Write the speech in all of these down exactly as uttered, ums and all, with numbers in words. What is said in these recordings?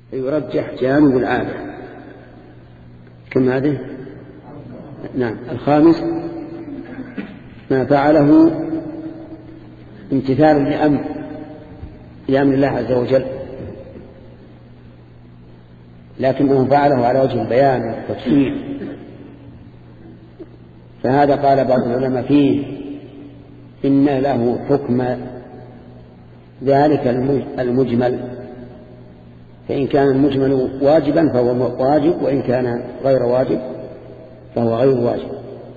يرجح جانب العادة. كم هذه؟ نعم. الخامس ما فعله امتثال لأمر لأمر الله عز وجل، لكنه فعله على وجه البيان والتفسير، فهذا قال بعض العلماء فيه إن له حكم ذلك المجمل، فإن كان المجمل واجبا فهو واجب، وإن كان غير واجب فهو غير واجب.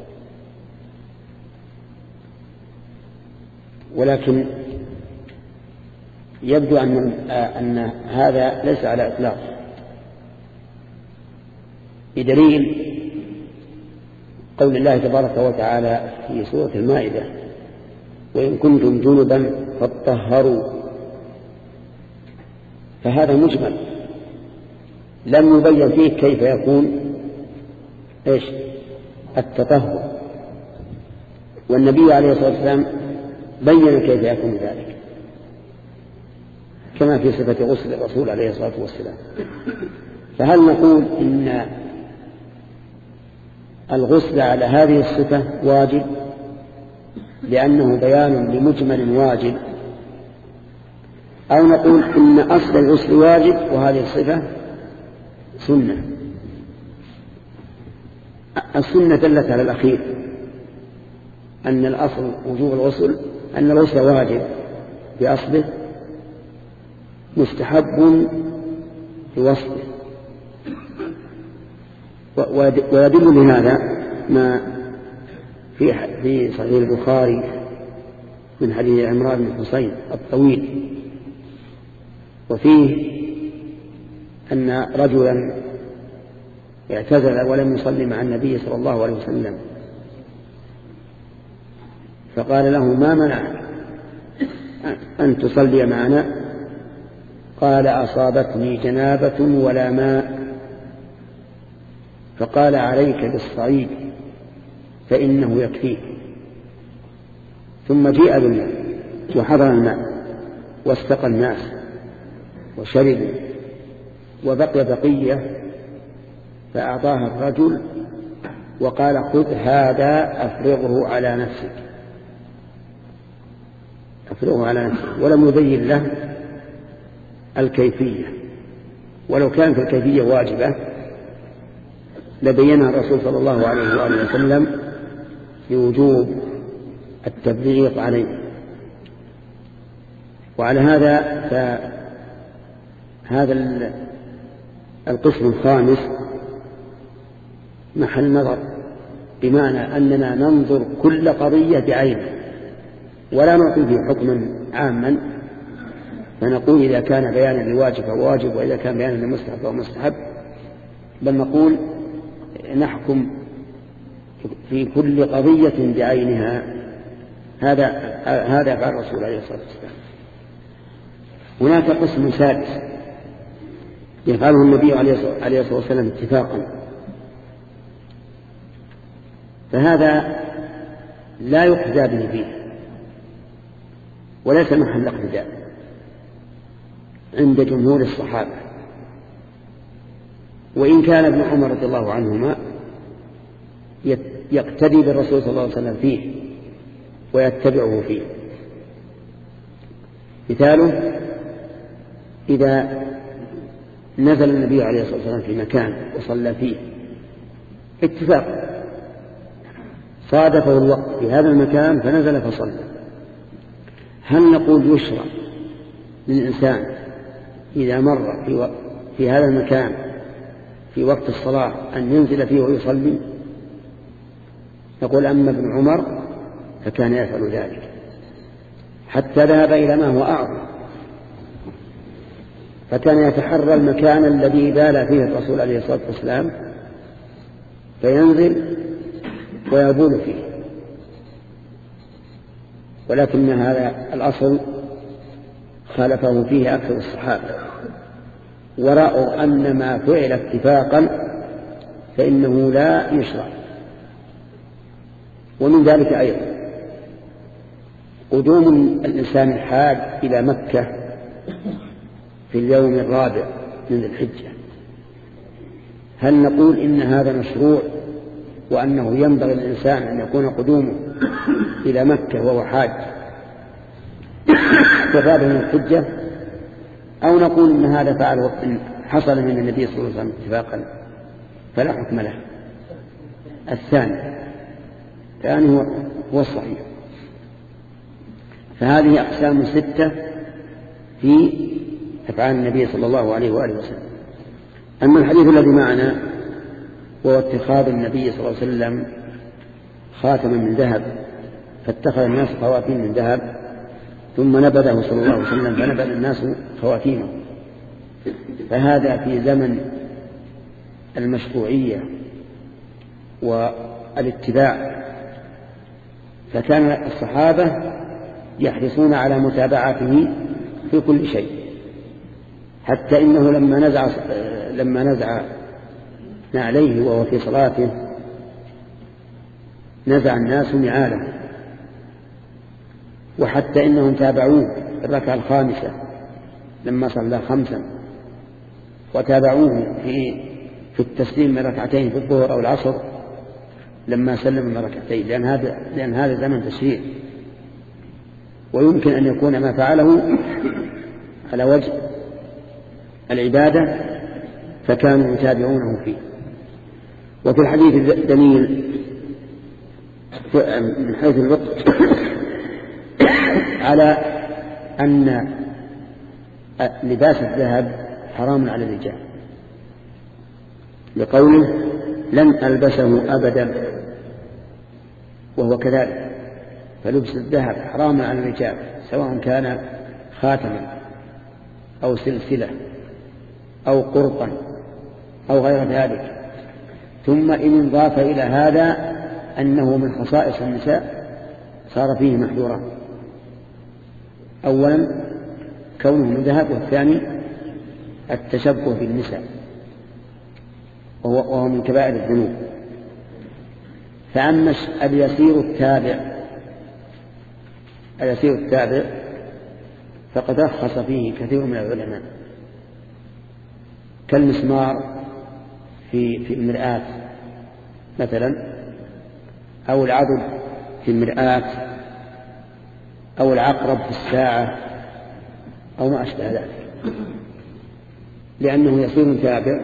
ولكن يبدو أن, أن هذا ليس على إطلاق، بدليل قول الله تبارك وتعالى في سورة المائدة: وإن كنتم جنبا فاطهروا. فهذا مجمل لم يبين فيه كيف يكون إيش التطهر، والنبي عليه الصلاة والسلام بين كيف يكون ذلك كما في صفة غسل الرسول عليه الصلاة والسلام. فهل نقول إن الغسل على هذه الصفة واجب لأنه بيان لمجمل واجب، أو نقول إن أصل الغسل واجب وهذه الصفة سنة؟ السنة دلت على الأخير، أن الأصل وجوب الغسل، أن الغسل واجب بأصله مستحب بوصفه. ويدل لهذا ما في في صحيح البخاري من حديث عمران بن حسين الطويل، وفيه أن رجلا اعتزل ولم يصلي مع النبي صلى الله عليه وسلم، فقال له: ما منعك أن تصلي معنا؟ قال: أصابتني جنابة ولا ماء. فقال: عليك بالصعيد فإنه يكفيك. ثم جيء بالماء وحضر الماء واستقى الناس وشربوا، وبقي بقية فأعطاها الرجل وقال: خذ هذا أفرغه على نفسك، أفرغه على نفسك، ولم يبين له الكيفية. ولو كانت الكيفية واجبة لبينها الرسول صلى الله عليه وآله وسلم بوجوب التبليغ عليه. وعلى هذا فهذا القسم الخامس محل نظر، بمعنى أننا ننظر كل قضية بعينها ولا نعطي فيه حكما عاما، فنقول إذا كان بيانا لواجب فهو واجب، وإذا كان بيانا لمستحب فهو مستحب، بل نقول نحكم في كل قضية بعينها. هذا هذا فعل الرسول عليه الصلاة والسلام. هناك قسم سادس يفعله النبي عليه الصلاة والسلام اتفاقا، فهذا لا يقتدى به فيه وليس محل اقتداء عند جمهور الصحابة، وإن كان ابن عمر رضي الله عنهما يقتدي بالرسول صلى الله عليه وسلم فيه ويتبعه فيه. مثاله: إذا نزل النبي عليه الصلاة والسلام في مكان وصلى فيه اتفاق، صادفه الوقت في هذا المكان فنزل فصلى، هل نقول يشرع للإنسان إذا مر في, في هذا المكان في وقت الصلاة أن ينزل فيه ويصلي؟ نقول: أما ابن عمر فكان يفعل ذلك حتى ذهب إلى ما هو أعظم، فكان يتحرى المكان الذي بال فيه الرسول عليه الصلاة والسلام فينزل ويبول فيه. ولكن هذا الأصل خالفه فيه أكثر الصحابة، ورأوا أن ما فعل اتفاقا فإنه لا يشرع. ومن ذلك أيضا قدوم الإنسان الحاج إلى مكة في اليوم الرابع من ذي الحجة. هل نقول إن هذا مشروع وأنه ينبغي للإنسان أن يكون قدومه إلى مكة وهو حاج في من الحجة، أو نقول إن هذا فعله إن حصل من النبي صلى الله عليه وسلم اتفاقا فلا حكم له؟ الثاني الثاني هو, هو الصحيح. فهذه أقسام ستة في أفعال النبي صلى الله عليه وآله وسلم. أما الحديث الذي معنا وهو اتخاذ النبي صلى الله عليه وسلم خاتما من ذهب، فاتخذ الناس خواتيم من ذهب ثم نبذه صلى الله عليه وسلم فنبذ الناس خواتيمه، فهذا في زمن المشروعية والاتباع، فكان الصحابة يحرصون على متابعته في كل شيء، حتى إنه لما نزع لما نزع عليه وهو في صلاته نزع الناس نعاله، وحتى إنهم تابعوه الركعة الخامسة لما صلى خمسا، وتابعوه في في التسليم من ركعتين في الظهر أو العصر لما سلم من ركعتين، لأن هذا لأن هذا زمن تشريع، ويمكن أن يكون ما فعله على وجه العبادة فكانوا يتابعونه فيه. وفي الحديث دليل من حيث الوقت على أن لباس الذهب حرام على الرجال، لقوله لن ألبسه أبدا، وهو كذلك، فلبس الذهب حرام على الرجال سواء كان خاتما أو سلسلة أو قرطا أو غير ذلك. ثم إن انضاف إلى هذا أنه من خصائص النساء صار فيه محذورا، أولا كونه من ذهب، والثاني التشبه بالنساء وهو من كبائر الذنوب. فأما اليسير التابع اليسير التابع فقد رخص فيه كثير من العلماء، كالمسمار في في المرآة مثلا، أو العضد في المرآة، أو العقرب في الساعة، أو ما أشبه ذلك، لأنه يصير تابع،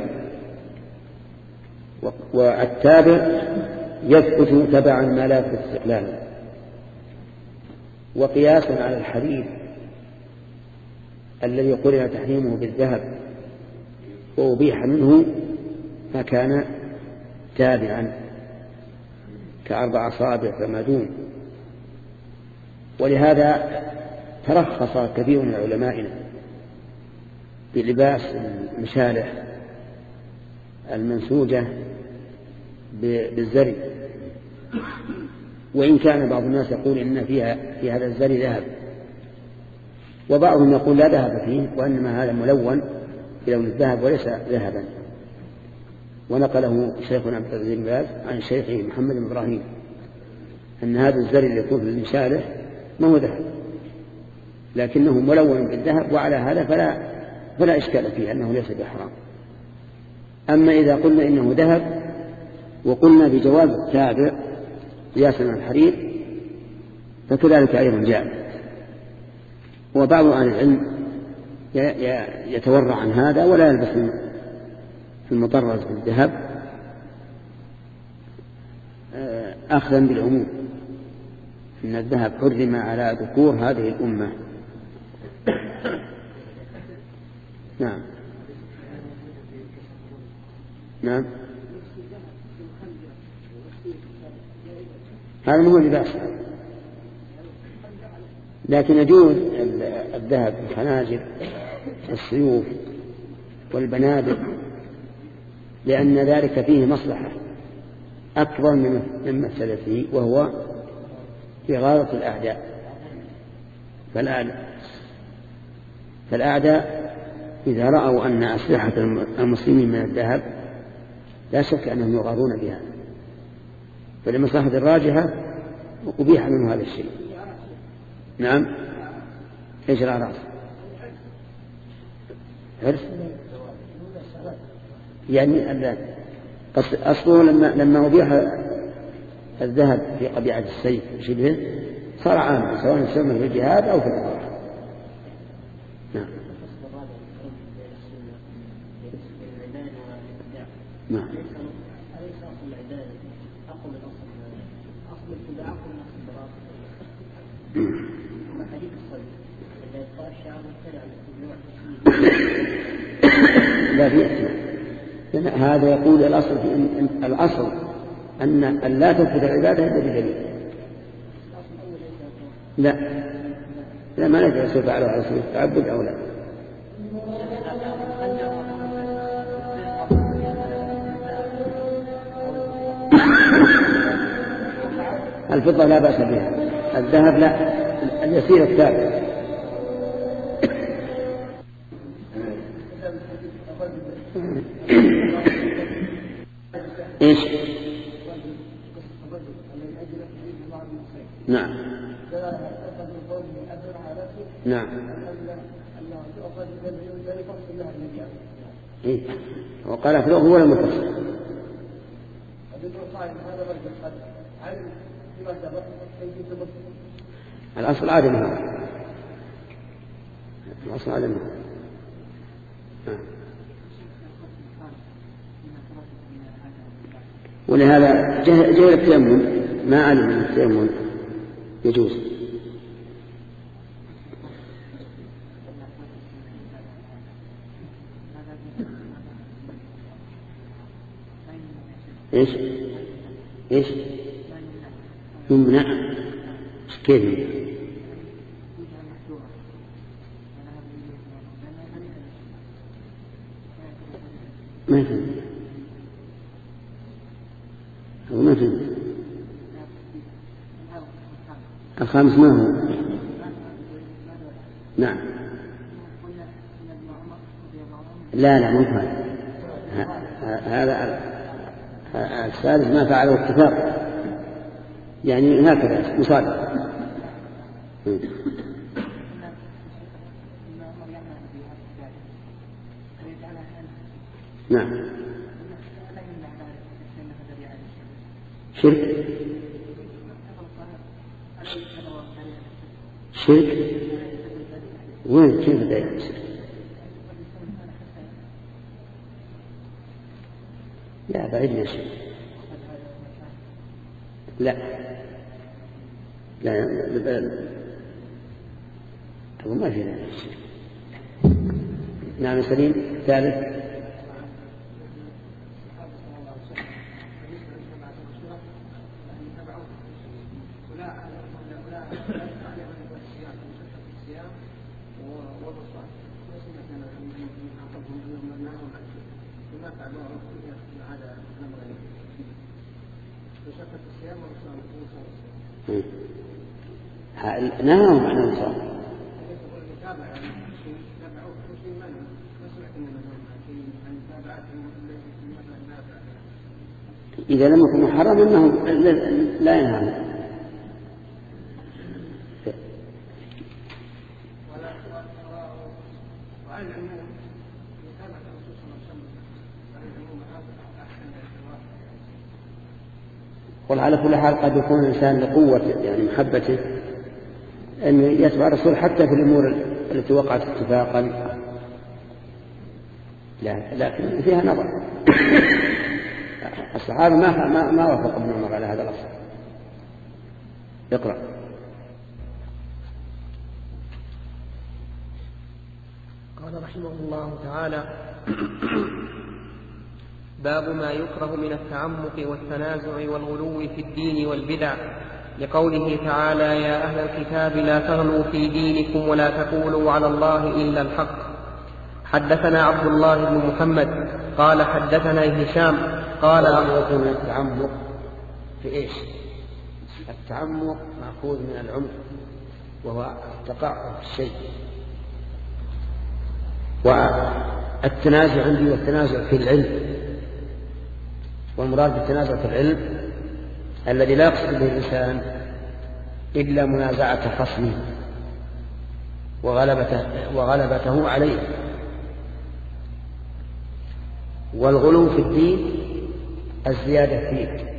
والتابع يثبت تبعا ما لا يثبت استقلالا. وقياسا على الحديث الذي قرن تحريمه بالذهب وأبيح منه ما كان تابعا كأربع أصابع فما دون. ولهذا ترخص كثير من علمائنا بلباس المشالح المنسوجة بالزري، وإن كان بعض الناس يقول إن فيها في هذا الزري ذهب، وبعضهم يقول لا ذهب فيه وإنما هذا ملون بلون الذهب وليس ذهبا. ونقله شيخنا عبد العزيز بن باز عن شيخه محمد بن إبراهيم أن هذا الزري اللي يكون في المشالح ما هو ذهب لكنه ملون بالذهب، وعلى هذا فلا فلا إشكال فيه أنه ليس بحرام. أما إذا قلنا إنه ذهب وقلنا بجواز التابع قياسا على الحرير فكذلك أيضا جاء. وبعض أهل العلم يتورع عن هذا ولا يلبس في المطرز بالذهب أخذا بالعموم إن الذهب حرم على ذكور هذه الأمة. نعم نعم هذا هو اللباس، لكن يجوز الذهب في الخناجر والسيوف والبنادق، لأن ذلك فيه مصلحة أكبر من مسألة فيه، وهو إغاظة الأعداء. فالأعداء إذا رأوا أن أسلحة المسلمين من الذهب لا شك أنهم يغاظون بها، فلمصلحة الراجحة أبيح منه هذا الشيء. نعم إيش الأعراض؟ عرس يعني أصله لما لما أبيح الذهب في قبيعة السيف شبه صار عاما سواء استعمل في الجهاد أو في الإباحة. نعم. نعم. لا في أسماء. هذا يقول الأصل في أن الأصل أن أن لا تنفذ العبادة إلا بدليل. لا لا ما ندري سوف فعله على سبيل التعبد أو لا. الفضة لا بأس بها، الذهب لا، اليسير الثابت. ايش؟ نعم نعم. إيه؟ وقال في هو المفسر. الأصل عدمه، الأصل عدمه. ولهذا جهل التيمم ما علم أن التيمم يجوز. إيش إيش يمنع كيف ما فهم هو ما فهم. الخامس ما هو؟ نعم. لا لا مو هذا، هذا الثالث ما فعله اتفاق يعني هكذا مصادق. نعم. شرك شرك وين كيف بدأ الشرك؟ لا بعيد من الشرك. لا لا هو ما في ذلك الشرك. نعم سليم. ثالث نعم عن الصلاة. إذا لم يكن محرم أنه لا ينهى. وعلى كل حال قد يكون الإنسان لقوة يعني محبته أن يتبع الرسول حتى في الأمور التي وقعت اتفاقا، لا لكن فيها نظر. الصحابة ما ما ما وافق ابن عمر على هذا الأصل. اقرأ. قال رحمه الله تعالى: باب ما يكره من التعمق والتنازع والغلو في الدين والبدع، لقوله تعالى: يا أهل الكتاب لا تغلوا في دينكم ولا تقولوا على الله إلا الحق. حدثنا عبد الله بن محمد قال حدثنا هشام قال يكون التعمق في إيش؟ التعمق مأخوذ من العمق وهو التقعر في الشيء، والتنازع عندي والتنازع في العلم، والمراد بالتنازع في العلم الذي لا يقصد به الإنسان إلا منازعة خصمه وغلبته, وغلبته عليه والغلو في الدين الزيادة فيه،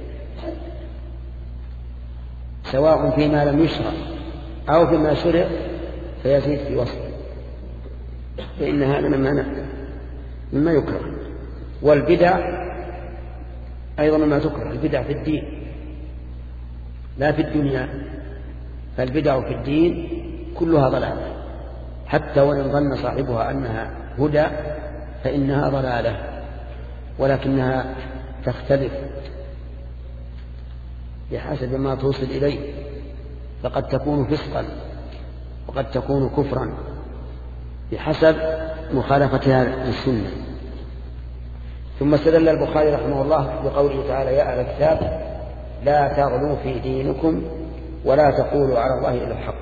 سواء فيما لم يشرع أو فيما شرع فيزيد في وصفه، فإن هذا مما مما يكره. والبدع أيضا مما تكره، البدع في الدين لا في الدنيا، فالبدع في الدين كلها ضلالة، حتى وإن ظن صاحبها أنها هدى فإنها ضلالة، ولكنها تختلف بحسب ما توصل إليه، فقد تكون فسقا وقد تكون كفرا بحسب مخالفتها للسنة. ثم استدل البخاري رحمه الله بقوله تعالى: يا أهل الكتاب لا تغلوا في دينكم ولا تقولوا على الله إلا الحق.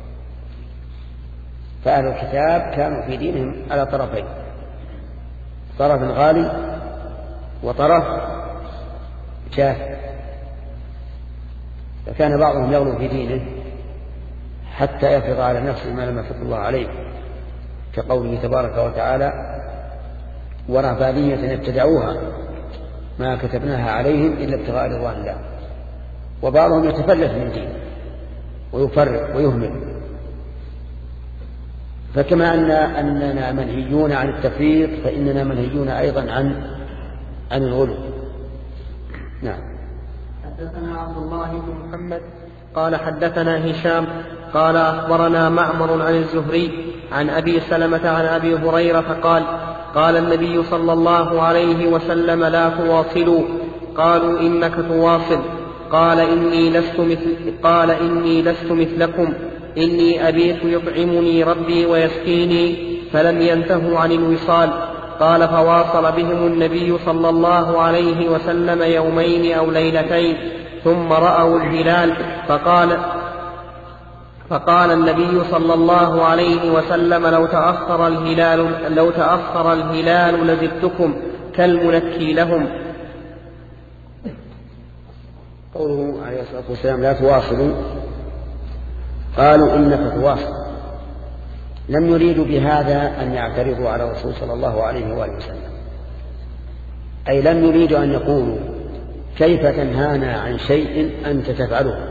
فأهل الكتاب كانوا في دينهم على طرفين، طرف غالي وطرف جاف، فكان بعضهم يغلو في دينه حتى يفرض على نفسه ما لم يفرض الله عليه، كقوله تبارك وتعالى: ورهبانية ابتدعوها ما كتبناها عليهم إلا ابتغاء رضوان الله. وبعضهم يتفلت من دينه ويفرق ويهمل. فكما أن أننا منهيون عن التفريط فإننا منهيون أيضا عن عن الغلو. نعم. حدثنا عبد الله بن محمد قال حدثنا هشام قال أخبرنا معمر عن الزهري عن أبي سلمة عن أبي هريرة قال: قال النبي صلى الله عليه وسلم: لا تواصلوا. قالوا: إنك تواصل. قال: إني لست مثل قال إني لست مثلكم، إني أبيت يطعمني ربي ويسقيني، فلم ينتهوا عن الوصال. قال: فواصل بهم النبي صلى الله عليه وسلم يومين أو ليلتين، ثم رأوا الهلال، فقال فقال النبي صلى الله عليه وسلم: لو تأخر الهلال لو تأخر الهلال لزدتكم كالمنكي لهم. قوله عليه الصلاة والسلام: لا تواصلوا، قالوا: إنك تواصل. لم يريدوا بهذا أن يعترضوا على الرسول صلى الله عليه وآله وسلم، أي لم يريدوا أن يقولوا: كيف تنهانا عن شيء أنت تفعله؟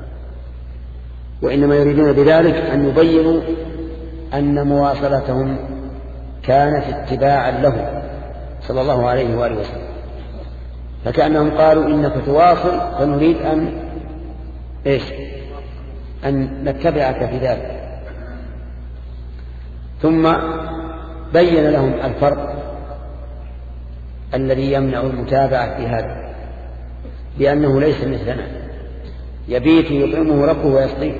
وإنما يريدون بذلك أن يبينوا أن مواصلتهم كانت اتباعا له صلى الله عليه وآله وسلم، فكأنهم قالوا: إنك تواصل، فنريد أن إيش؟ أن نتبعك في ذلك. ثم بين لهم الفرق الذي يمنع المتابعة في هذا، بأنه ليس مثلنا يبيت يطعمه ربه ويسقيه.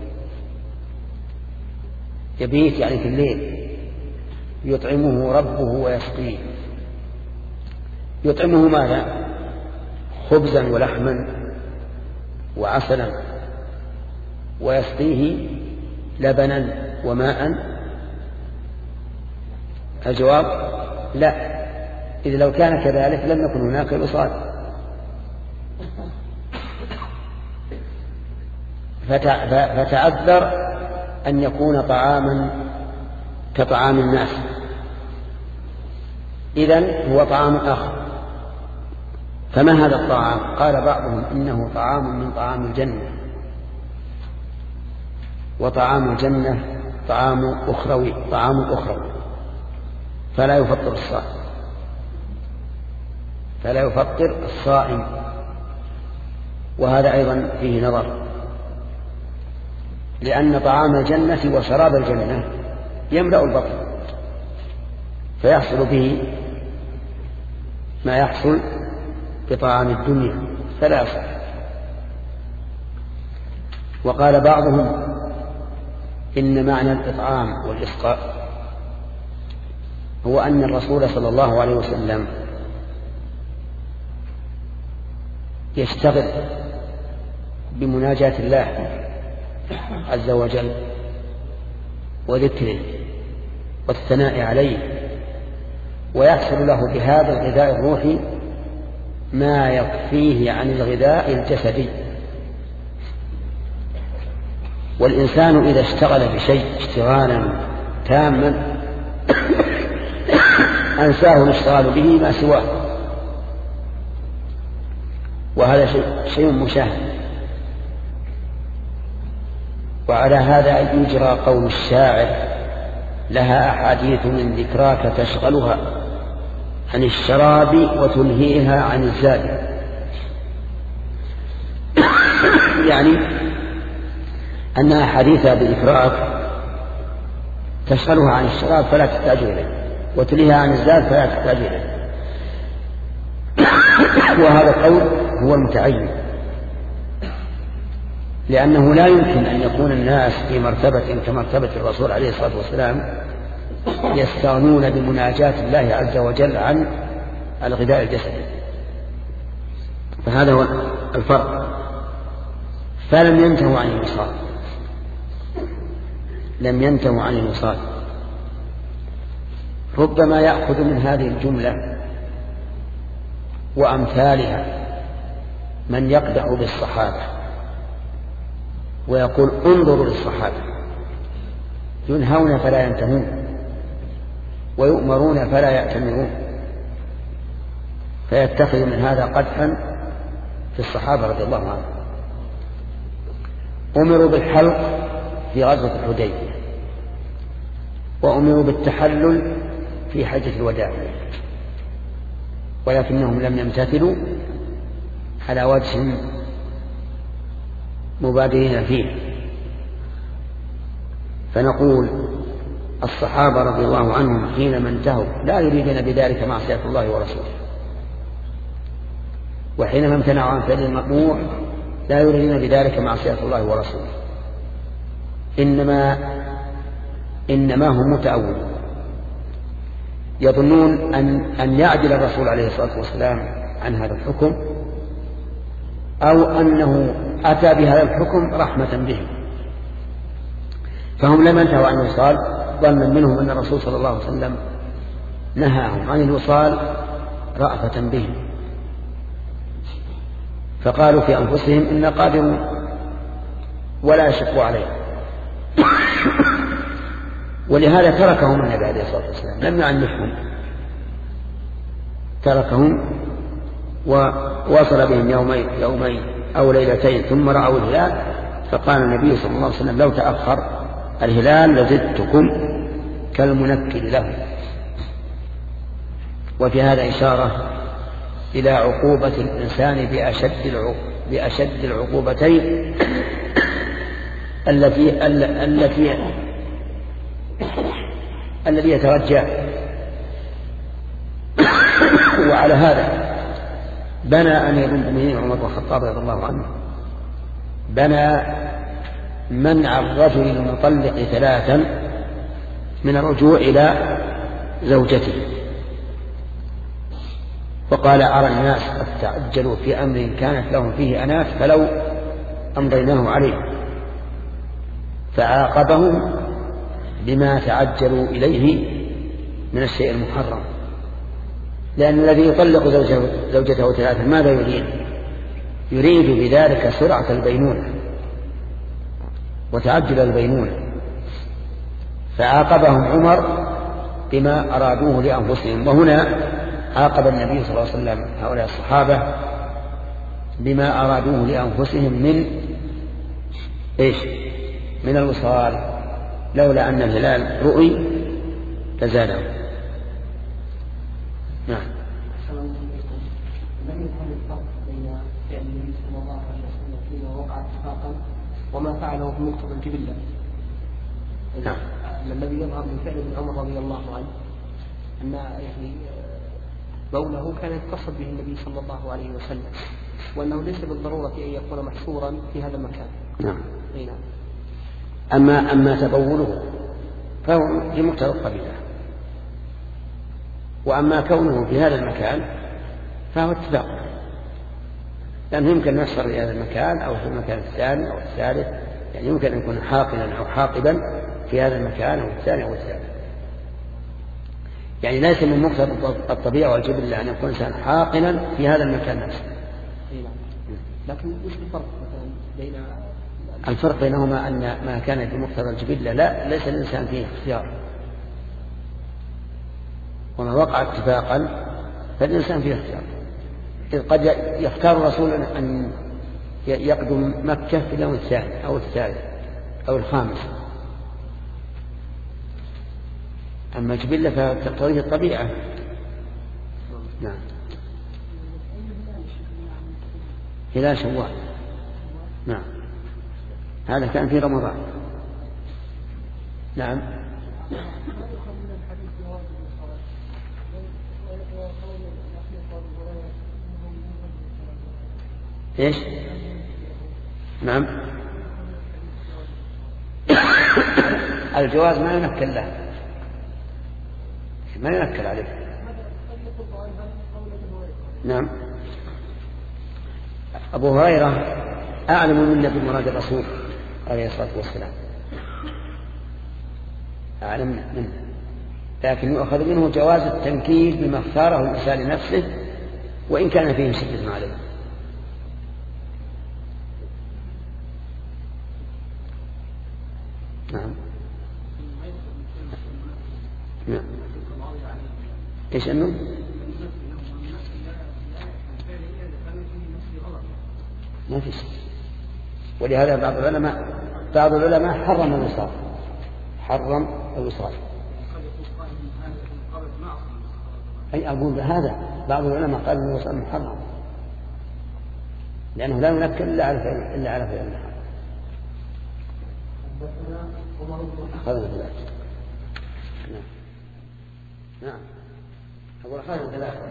يبيت يعني في الليل، يطعمه ربه ويسقيه. يطعمه ماذا؟ خبزا ولحما وعسلا، ويسقيه لبنا وماء. الجواب: لا، إذا لو كان كذلك لم يكن هناك وصال. فتعذر أن يكون طعاما كطعام الناس، إذن هو طعام آخر. فما هذا الطعام؟ قال بعضهم: إنه طعام من طعام الجنة، وطعام الجنة طعام أخروي طعام أخروي فلا يفطر الصائم فلا يفطر الصائم وهذا أيضا فيه نظر، لأن طعام الجنة وشراب الجنة يملأ البطن، فيحصل به ما يحصل بطعام الدنيا فلا يصح. وقال بعضهم: إن معنى الإطعام والإسقاء هو أن الرسول صلى الله عليه وسلم يشتغل بمناجاة الله عز وجل وذكره والثناء عليه، ويحصل له بهذا الغذاء الروحي ما يكفيه عن الغذاء الجسدي. والإنسان إذا اشتغل بشيء اشتغالا تاما أنساه الاشتغال به ما سواه، وهذا شيء مشاهد. وعلى هذا يجرى قول الشاعر: لها أحاديث من ذكراك تشغلها عن الشراب وتلهيها عن الزاد. يعني أن أحاديثها بذكراك تشغلها عن الشراب فلا تحتاج إليه، وتلهيها عن الزاد فلا تحتاج إليه. وهذا القول هو المتعين، لأنه لا يمكن أن يكون الناس في مرتبة كمرتبة الرسول عليه الصلاة والسلام يستغنون بمناجاة الله عز وجل عن الغذاء الجسدي، فهذا هو الفرق. فلم ينتهوا عن الوصال، لم ينتهوا عن الوصال. ربما يأخذ من هذه الجملة وأمثالها من يقدح بالصحابة ويقول: انظروا للصحابة، ينهون فلا ينتهون، ويؤمرون فلا يأتمرون، فيتخذ من هذا قدحا في الصحابة رضي الله عنهم. أمروا بالحلق في غزوة الحديبية، وأمروا بالتحلل في حجة الوداع، ولكنهم لم يمتثلوا على وجه مبادرين فيه. فنقول: الصحابة رضي الله عنهم حينما انتهوا لا يريدون بذلك معصية الله ورسوله، وحينما امتنعوا عن فعل المأمور لا يريدون بذلك معصية الله ورسوله، إنما إنما هم متأولون، يظنون أن أن يعدل الرسول عليه الصلاة والسلام عن هذا الحكم، أو أنه أتى بهذا الحكم رحمة به، فهم لم ينتهوا عن الوصال ظنا منهم أن الرسول صلى الله عليه وسلم نهاهم عن الوصال رأفة به، فقالوا في أنفسهم: إن قادرون، ولا يشقوا عليه. ولهذا تركهم النبي عليه الصلاة والسلام، لم يعنفهم، تركهم ووصل بهم يومين يومين أو ليلتين ثم رأوا الهلال، فقال النبي صلى الله عليه وسلم: لو تأخر الهلال لزدتكم كالمنكر له. وفي هذا إشارة إلى عقوبة الإنسان بأشد بأشد العقوبتين التي التي الذي يترجى. وعلى هذا بنى أمير المؤمنين عمر بن الخطاب رضي الله عنه بنى منع الرجل المطلق ثلاثا من الرجوع إلى زوجته، وقال: أرى الناس قد تعجلوا في أمر كانت لهم فيه أنات فلو أمضيناه عليه، فعاقبهم بما تعجلوا إليه من الشيء المحرم. لأن الذي يطلق زوجته, زوجته ثلاثا ماذا يريد؟ يريد بذلك سرعة البينونة وتعجل البينونة، فعاقبهم عمر بما أرادوه لأنفسهم. وهنا عاقب النبي صلى الله عليه وسلم هؤلاء الصحابة بما أرادوه لأنفسهم من إيش؟ من الوصال، لولا أن الهلال رؤي لزاده. نعم. لم يفهم الفرق بين فعل النبي صلى الله عليه وسلم فيما وقع اتفاقا وما فعله في مقتضى الجبلة. نعم. الذي يظهر من فعل ابن عمر رضي الله عنه أن يعني بوله كان يتصل به النبي صلى الله عليه وسلم، وأنه ليس بالضرورة أن يكون محصورا في هذا المكان. نعم. نعم. أما أما تبوله فهو في مقتضى القبيلة، وأما كونه في هذا المكان فهو اتفاق، لأنه يمكن أن يحصل في هذا المكان أو في المكان الثاني أو الثالث، يعني يمكن أن يكون حاقنا أو حاقبا في هذا المكان أو الثاني أو الثالث. يعني ليس من مقتضى الطبيعة والجبلة أن يكون إنسان حاقنا في هذا المكان نفسه. لكن وش الفرق مثلا بين الفرق بينهما أن ما كان في مقتضى الجبلة لا ليس الإنسان فيه اختيار، وما وقع اتفاقا فالإنسان فيه اختيار. إذ قد يختار الرسول أن يقدم مكة في اليوم الثاني أو الثالث أو الخامس، أما الجبلة فتقتضيه الطبيعة. نعم. هلال شوال. نعم، هذا كان في رمضان. نعم. ايش؟ نعم. الجواز ما ينكل له، ما ينكل عليه. نعم. أبو هريرة أعلم منا بمراد الرسول عليه الصلاة والسلام، أعلم منه، لكن يؤخذ منه جواز التنكيل بما اختاره الإنسان لنفسه وإن كان فيه شدة عليه. نعم. نعم. إيش أنه ما في شيء، ولهذا بعض العلماء بعض العلماء حرم الوصال، حرم الوصال. أي أقول هذا بعض العلماء قال أن الوصال محرم لأنه لا ينكل إلا على فعل إلا على فعل الحرام. أخذنا ثلاثة. نعم. نعم. أقول أخذنا ثلاثة.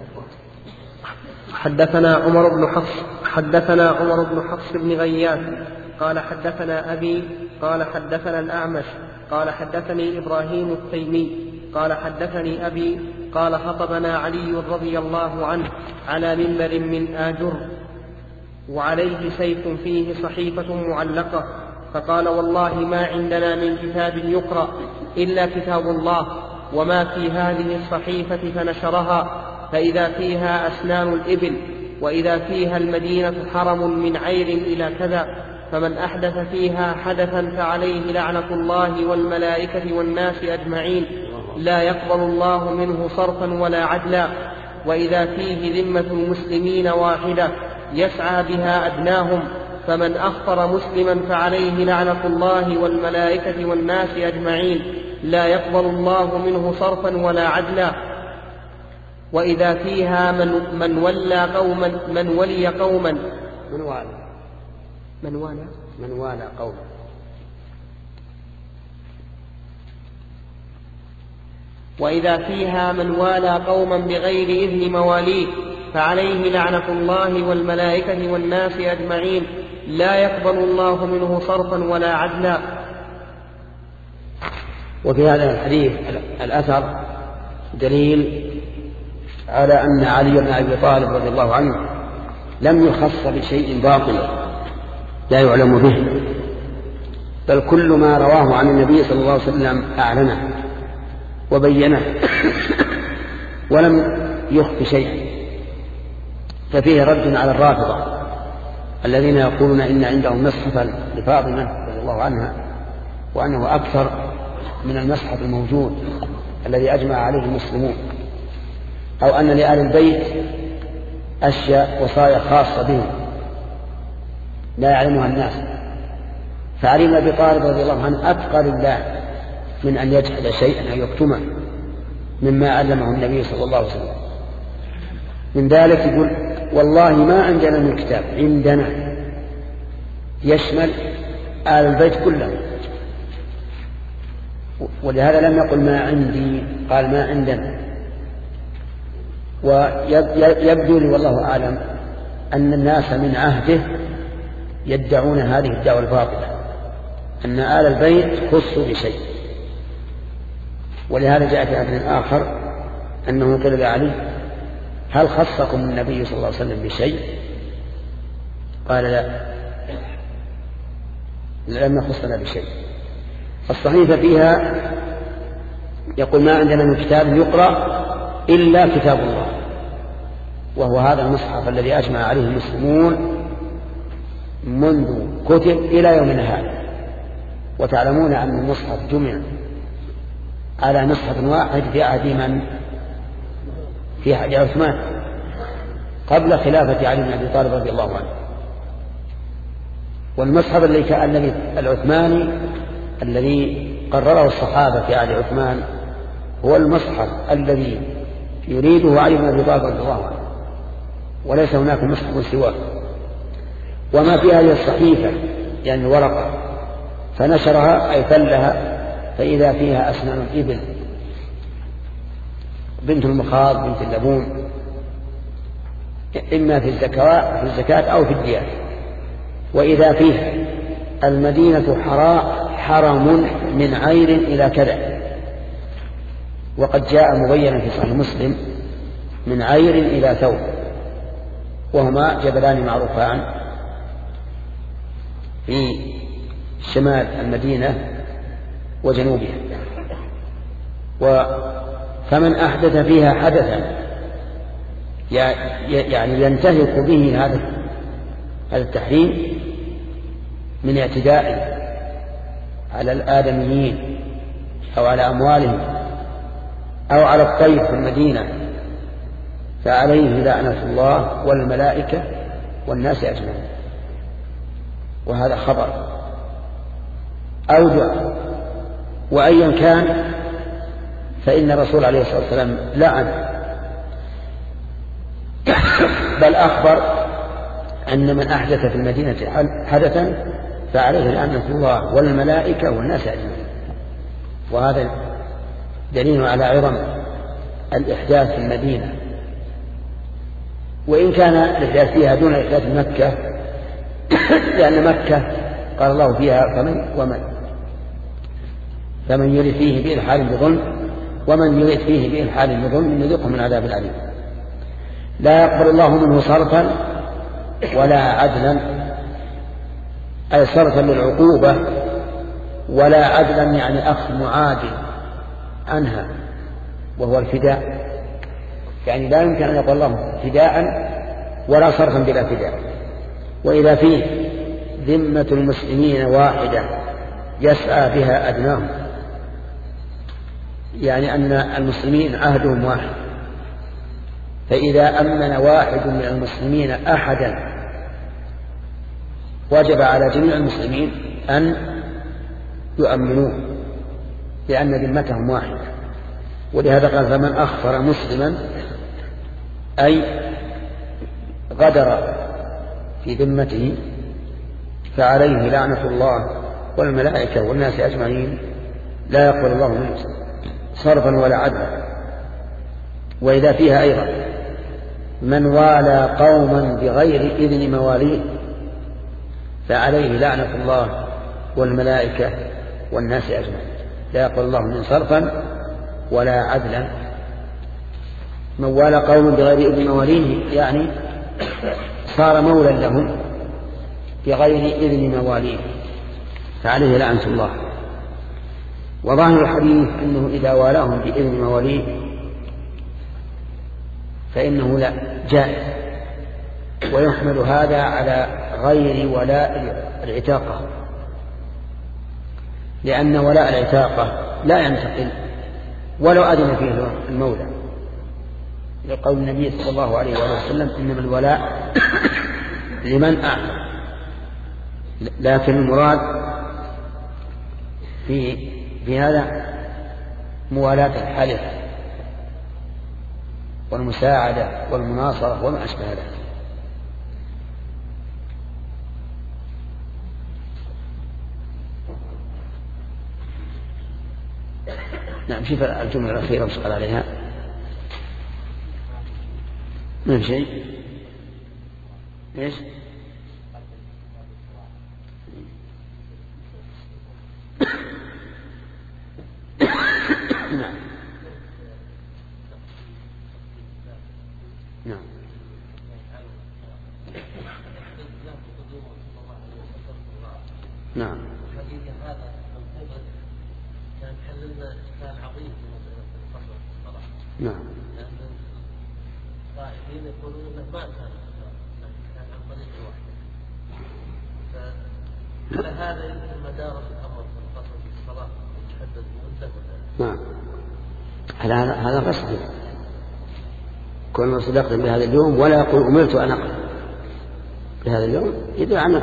حدثنا عمر بن حفص حدثنا عمر بن حفص بن غياث قال حدثنا أبي قال حدثنا الأعمش قال حدثني إبراهيم التيمي قال حدثني أبي قال خطبنا علي رضي الله عنه على منبر من آجر وعليه سيف فيه صحيفة معلقة، فقال والله ما عندنا من كتاب يقرأ إلا كتاب الله وما في هذه الصحيفة، فنشرها فإذا فيها أسنان الإبل وإذا فيها المدينة حرم من عير إلى كذا، فمن أحدث فيها حدثا فعليه لعنة الله والملائكة والناس أجمعين لا يقبل الله منه صرفا ولا عدلا، وإذا فيه ذمة المسلمين واحدة يسعى بها أدناهم، فمن أخطر مسلما فعليه لعنة الله والملائكة والناس أجمعين لا يقبل الله منه صرفا ولا عدلا، وإذا فيها من, من ولى قوما من ولي قوما من والى من والى من والى قوما وإذا فيها من والى قوما بغير إذن مواليه فعليه لعنة الله والملائكة والناس أجمعين لا يقبل الله منه صرفا ولا عدلا. وفي هذا الحديث الأثر دليل على أن علي بن أبي طالب رضي الله عنه لم يخص بشيء باطل لا يعلم به، بل كل ما رواه عن النبي صلى الله عليه وسلم أعلنه وبينه ولم يخف شيئا. ففيه رد على الرافضة الذين يقولون إن عندهم مصحفا لفاطمة رضي الله عنها وأنه أكثر من المصحف الموجود الذي أجمع عليه المسلمون، أو أن لآل البيت أشياء وصايا خاصة بهم لا يعلمها الناس. فعلي بن أبي طالب رضي الله عنه أتقى لله من أن يجحد شيئا أو يكتمه مما علمه النبي صلى الله عليه وسلم. من ذلك يقول والله ما عندنا من كتاب، عندنا يشمل آل البيت كلهم، ولهذا لم يقل ما عندي، قال ما عندنا. ويبدو لي والله أعلم أن الناس من عهده يدعون هذه الدعوة الباطلة أن آل البيت خصوا بشيء، ولهذا جاء في حديث آخر أنه قيل لعلي هل خصكم النبي صلى الله عليه وسلم بشيء؟ قال لا، لم يخصنا بشيء. الصحيفة فيها يقول ما عندنا من كتاب يقرأ إلا كتاب الله، وهو هذا المصحف الذي أجمع عليه المسلمون منذ كتب إلى يومنا هذا. وتعلمون أن المصحف جمع على مصحف واحد في عهد من؟ في عهد عثمان قبل خلافة علي بن أبي طالب رضي الله عنه. والمصحف الذي العثماني الذي قرره الصحابة في عهد عثمان هو المصحف الذي يريده علي بن أبي طالب رضي الله عنه، وليس هناك مصحف سواه. وما في هذه الصحيفة يعني ورقة فنشرها أي فلها فإذا فيها أسنان الإبل بنت المخاض بنت اللبون إما في الزكاة في الزكاة أو في الديات. وإذا فيها المدينة حراء حرم من عير إلى كذا، وقد جاء مبينا في صحيح مسلم من عير إلى ثوب، وهما جبلان معروفان في شمال المدينة وجنوبها. فمن أحدث فيها حدثا يعني ينتهك به هذا هذا التحريم من اعتداء على الآدميين أو على أموالهم أو على الطير في المدينة فعليه لعنة الله والملائكة والناس أجمعين. وهذا خبر أو دعاء وأيا كان، فإن الرسول عليه الصلاة والسلام لعن، بل أخبر أن من أحدث في المدينة حدثا فعليه لعنة الله والملائكة والناس أجمعين. وهذا دليل على عظم الإحداث في المدينة، وإن كان الإحداث فيها دون إحداث مكة، لأن مكة قال الله فيها فمن ومن فمن يرد فيه بإلحاد بظلم ومن يرد فيه بإلحاد بظلم يذيقه من عذاب الأليم. لا يقبل الله منه صرفا ولا عدلا، أي صرفا للعقوبة، ولا عدلا يعني أخذ معادل عنها وهو الفداء، يعني لا يمكن أن يقول الله فداء ولا صرفا بلا فداء. وإذا فيه ذمة المسلمين واحدة يسعى بها أدناهم، يعني أن المسلمين عهدهم واحد، فإذا أمن واحد من المسلمين أحدا وجب على جميع المسلمين أن يؤمنوه لأن ذمتهم واحدة. ولهذا قال فمن أخفر مسلما أي غدر في ذمته فعليه لعنة الله والملائكة والناس أجمعين، لا يقبل الله منه صرفا ولا عدلا. وإذا فيها أيضا من والى قوما بغير إذن مواليه فعليه لعنة الله والملائكة والناس أجمعين، لا يقبل الله منه صرفا ولا عدلا. من والى قوما بغير إذن مواليه يعني صار مولا لهم بغير إذن مواليه فعليه لعنة الله. وظاهر الحديث أنه إذا والاهم بإذن مواليه فإنه لا جائز، ويحمل هذا على غير ولاء العتاقة، لأن ولاء العتاقة لا ينتقل ولو أذن فيه المولى، لقول النبي صلى الله عليه وسلم إنما الولاء لمن أعتق. لكن المراد في في هذا موالاة الحلف والمساعدة والمناصرة وما أشبه ذلك. نعم. شوف الجملة الأخيرة وسأل عليها ما في شيء. إيش؟ نعم نعم نعم. حديث هذا الخبر كان حللنا إشكال عظيم في مسألة الفصل والصلاة. نعم. لأن القائلين يقولون أنه ما كان لكن كان عن طريق واحد. فعلى هذا يمكن مدار الأمر في الفصل والصلاة يتحدد مدة. نعم. هذا هذا غير صحيح. كون الرسول يقدم بهذا اليوم ولا يقول أمرت أن أقدم بهذا اليوم يدل عنه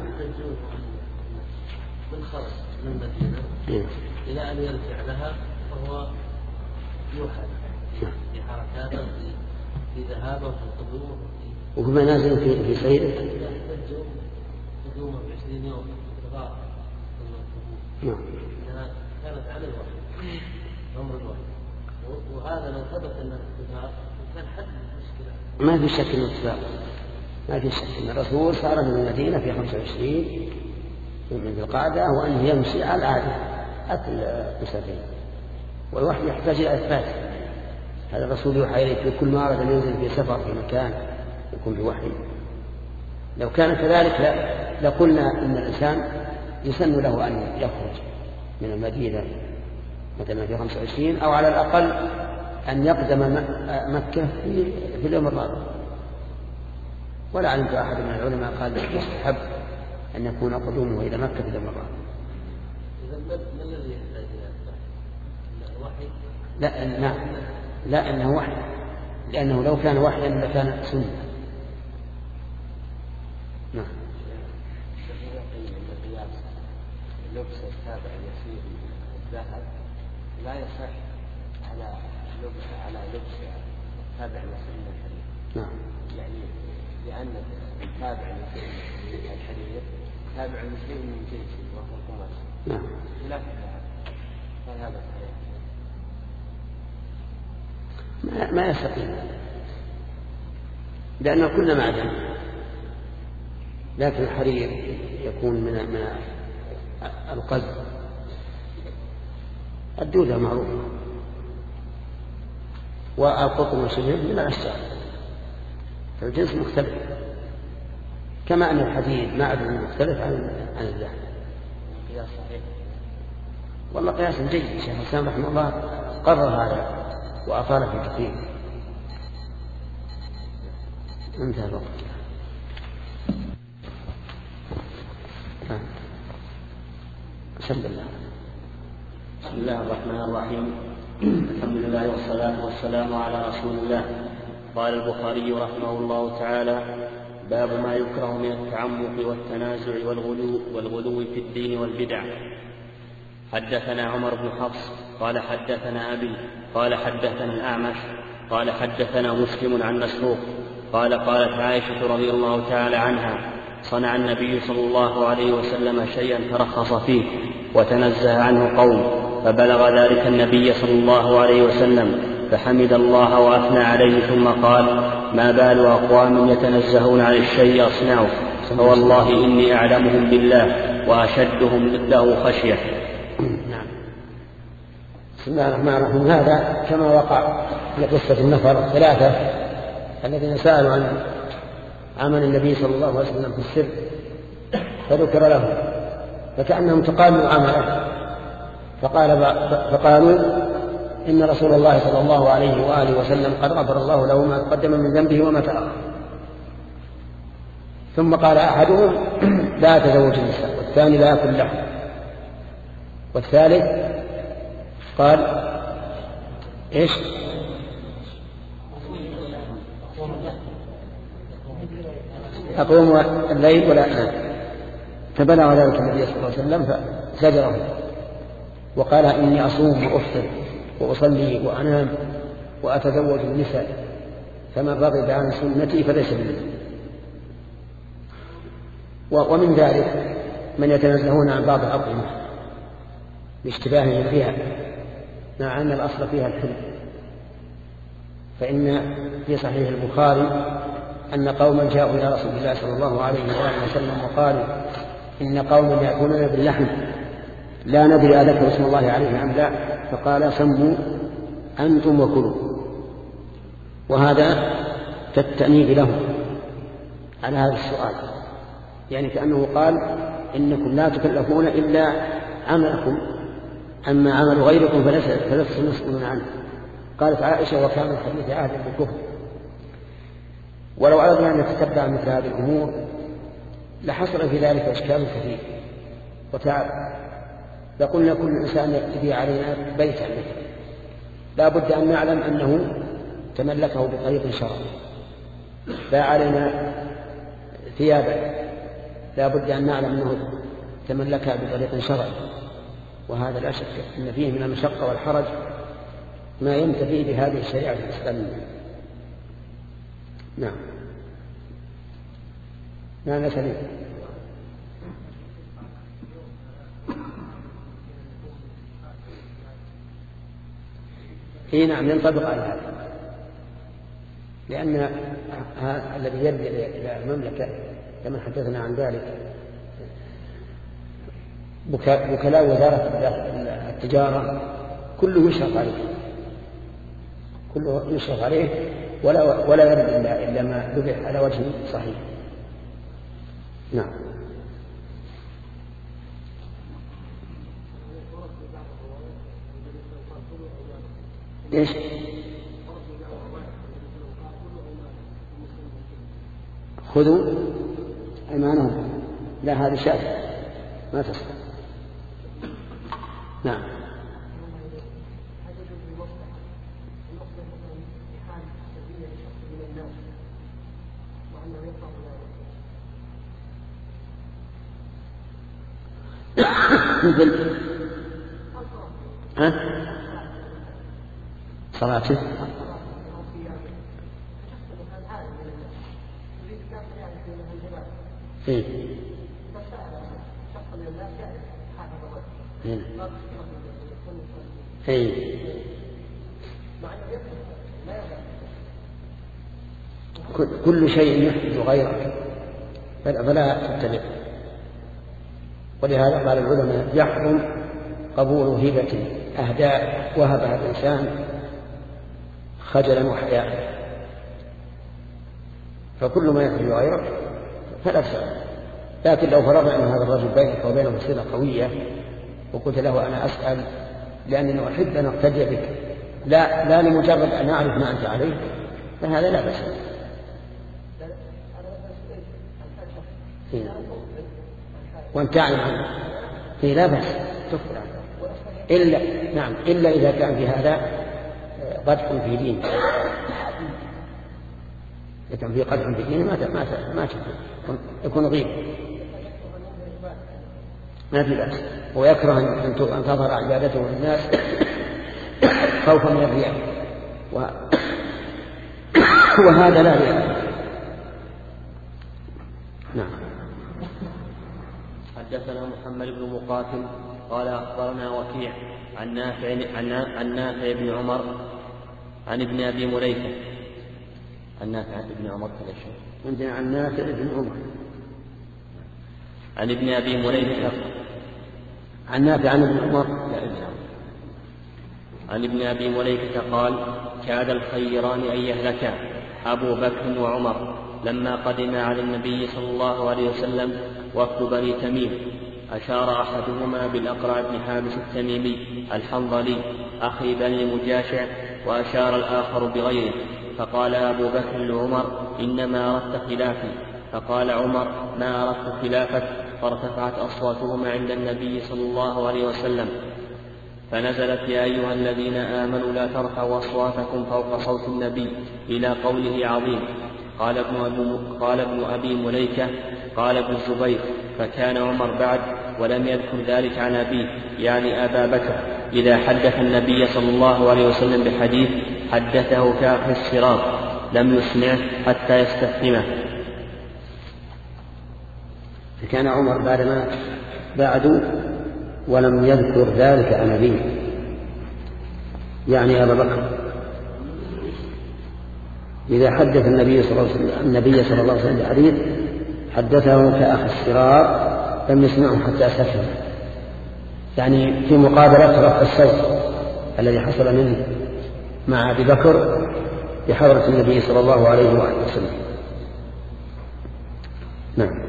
من خرج من المدينة إلى أن يرجع لها وهو يوحى في حركاته في ذهابه وفي قدومه وفي منازل في في سيره قدومه بعشرين يوم ابتغاء نعم كانت عليه الوحي أمر الوحي وهذا لو ثبت أنه اتفاق كان حل المشكلة. ما في شك من اتفاق ما في شك أن الرسول صار من المدينة في خمسة وعشرين من ذي القعدة وأنه يمشي على العادة حتى المسافرين والوحي يحتاج إلى إثبات. هذا الرسول يوحى إليه في كل ما أراد أن ينزل في سفر في مكان يكون بوحي. لو كان كذلك لقلنا إن الإنسان يسن له أن يخرج من المدينة مثلا في خمسة وعشرين أو على الأقل أن يقدم مكة في اليوم الرابع. ولا علمت أحد من العلماء قال يستحب أن يكون قدومه إلى مكة في اليوم الرابع. إذا ما الذي يحتاج إلى الوحي؟ لا نعم لا أنه وحي لأنه لو كان وحيا لكان سنة. نعم. لبس التابع يسير الذهب لا يصح على لبس على لبس تابع يسير من الحرير. نعم. يعني لأن التابع يسير من الحرير تابع يسير من جنس وهو القماش. نعم. خلاف الذهب فهذا صحيح. ما, ما يستقيم لأن كل معدن لكن الحرير يكون من من القز الدودة معروفة والقطن وشبه من الأشجار فالجنس مختلف كما أن الحديد معدن مختلف عن عن الذهب. قياس صحيح والله قياس جيد. شيخ الإسلام رحمه الله قرر هذا وأطال في كثير. انتهى الوقت. بسم الله. بسم الله الرحمن الرحيم. الحمد لله والصلاة والسلام على رسول الله. قال البخاري رحمه الله تعالى: باب ما يكره من التعمق والتنازع والغلو, والغلو في الدين والبدع. حدثنا عمر بن حفص قال حدثنا أبي قال حدثنا الأعمش قال حدثنا مسلم عن مسروق قال قالت عائشة رضي الله تعالى عنها: صنع النبي صلى الله عليه وسلم شيئا ترخص فيه وتنزه عنه قوم فبلغ ذلك النبي صلى الله عليه وسلم فحمد الله وأثنى عليه ثم قال: ما بال أقوام يتنزهون عن الشيء أصنعه فوالله إني أعلمهم بالله وأشدهم له خشية. بسم الله الرحمن الرحيم. هذا كما وقع في قصة النفر الثلاثة الذين سألوا عن عمل النبي صلى الله عليه وسلم في السر فذكر لهم فكأنهم تقالوا عمله فقال فقالوا إن رسول الله صلى الله عليه وآله وسلم قد غفر الله له ما تقدم من ذنبه وما تأخر. ثم قال أحدهم: لا تزوج النساء، والثاني: لا يأكل لحم، والثالث قال إيش؟ أقوم الليل ولا أنام. فبلغ ذلك النبي صلى الله عليه وسلم فزجره وقال: إني أصوم وأفطر وأصلي وأنام وأتزوج النساء فمن رغب عن سنتي فليس مني. ومن ذلك من يتنزهون عن بعض الأطعمة لاشتباههم فيها مع أن الأصل فيها الحل. فإن في صحيح البخاري أن قوما جاءوا إلى رسول الله صلى الله عليه وآله وسلم وقالوا: إن قوما يأكلون باللحم لا ندري أذكر اسم الله عليه أم لا، فقال: سموا أنتم وكلوا. وهذا كالتأنيب لهم على هذا السؤال، يعني كأنه قال: إنكم لا تكلفون إلا عملكم، أما عمل غيركم فلستم مسؤولون عنه. قالت عائشة: وكان الحديث عهد بالكفر. ولو أردنا أن نتتبع مثل هذه الأمور لحصل في ذلك إشكال كثير وتعب. لقلنا كل إنسان يقتدي علينا بيتا مثل لا بد أن نعلم أنه تملكه بطريق شرعي. باع علينا ثيابا لا بد أن نعلم أنه تملكها بطريق شرعي، وهذا لا شك أن فيه من المشقة والحرج ما ينتفي بهذه الشريعة الإسلامية. نعم. نعم يا سليم. اي نعم ينطبق على هذا، لأن الذي يرجع إلى المملكة كما حدثنا عن ذلك وكلاء وزارة التجارة كله يشرف عليه، كله يشرف عليه ولا ولا يرد إلا إلا ما ذبح على وجه صحيح. نعم. ايش؟ خذوا أيمانهم. لا هذا شاذ ما تصح. نعم. مثل ها صلاته إيه؟ إيه؟ كل شيء يحدث غيرك فلا تتبع. ولهذا قال العلماء يحرم قبول هبة أهداء وهبها الإنسان خجلا وحياء، فكل ما يحدث غيرك فلا تسأل. لكن لو فرضنا أن هذا الرجل بينك وبينه صلة قوية وقلت له أنا أسأل لأنني أحب أن أقتدي بك لا, لا لمجرد أن أعرف ما أنت عليه فهذا لا بأس. وأن تعلم عنه فيه لا بأس تكفر عنه إلا نعم إلا إذا كان في هذا قدح في دين، إذا كان في قدح في دين ما ما ما يكون غيب ما في بأس. ويكره أن تظهر عبادته للناس خوفا من الرياء وهذا لا رياء. نعم. حدثنا محمد بن مقاتل قال أخبرنا وكيع عن نافع عن نافع بن عمر عن ابن أبي مليكة عن نافع بن عمر عندنا عن نافع بن عمر عن ابن أبي مليكة عن نافع عن ابن عمر عن ابن أبي مليكة قال كاد الخيران أن يهلكا أبو بكر وعمر لما قدم على النبي صلى الله عليه وسلم وفد بني تميم. أشار أحدهما بالأقرع بن حابس التميمي الحنظلي أخي بني مجاشع، وأشار الآخر بغيره، فقال أبو بكر لعمر إنما أردت خلافي، فقال عمر ما أردت خلافك، فارتفعت أصواتهما عند النبي صلى الله عليه وسلم فنزلت يا أيها الذين آمنوا لا ترفعوا أصواتكم فوق صوت النبي إلى قوله عظيم. قال ابن أبي, قال ابن أبي مليكة قال ابن الزبير فكان عمر بعد ولم يذكر ذلك عن أبيه يعني أبا بكر إذا حدث النبي صلى الله عليه وسلم بحديث حدثه كأخ الصراط لم يسمعه حتى يستفهمه. فكان عمر بعدما بعد ولم يذكر ذلك عن أبيه يعني أبا بكر إذا حدث النبي صلى الله عليه وسلم النبي صلى الله عليه وسلم بحديث حدثه كأخ الصراط لم يسمعه حتى أسفه، يعني في مقابلة رفع الصوت الذي حصل منه مع أبي بكر بحضرة النبي صلى الله عليه وآله وسلم. نعم.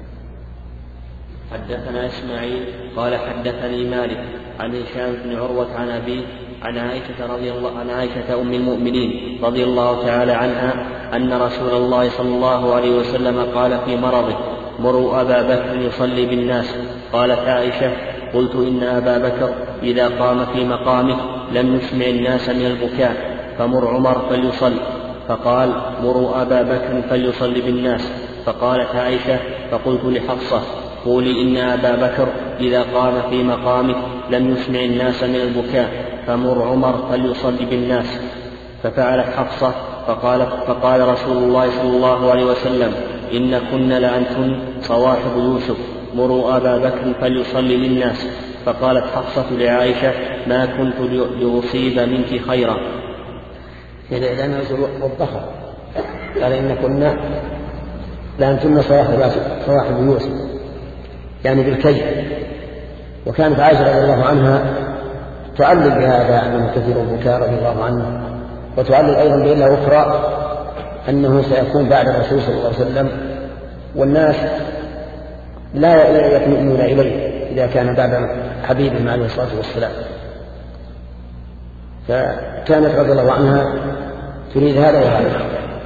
حدثنا إسماعيل قال حدثني مالك عن هشام بن عروة عن أبيه عن عائشة رضي الله عن عائشة أم المؤمنين رضي الله تعالى عنها أن رسول الله صلى الله عليه وسلم قال في مرضه مروا أبا بكر يصلي بالناس. قالت عائشة قلت إن أبا بكر إذا قام في مقامه لم يسمع الناس من البكاء فمر عمر فليصل. فقال مروا أبا بكر فليصلي بالناس. فقالت عائشة فقلت لحفصة قولي إن أبا بكر إذا قام في مقامه لم يسمع الناس من البكاء فمر عمر فليصلي بالناس. ففعلت حفصة فقال, فقال رسول الله صلى الله عليه وسلم إن كن لأنتن صواحب يوسف مروا أبا بكر فليصلي للناس. فقالت حفصة لعائشة ما كنت لأصيب منك خيرا. لأنه وضحها قال إن كنا لأنتن صواحب يوسف يعني بالكي. وكانت عائشة رضي الله عنها تعلل بهذا أنه كثير البكاء رضي الله عنه، وتعلل أيضا بإلا أخرى أنه سيكون بعد الرسول صلى الله عليه وسلم والناس لا يطمئنون إليه إذا كان بعد حبيبهم عليه الصلاة والسلام. فكانت رضي الله عنها تريد هذا وهذا.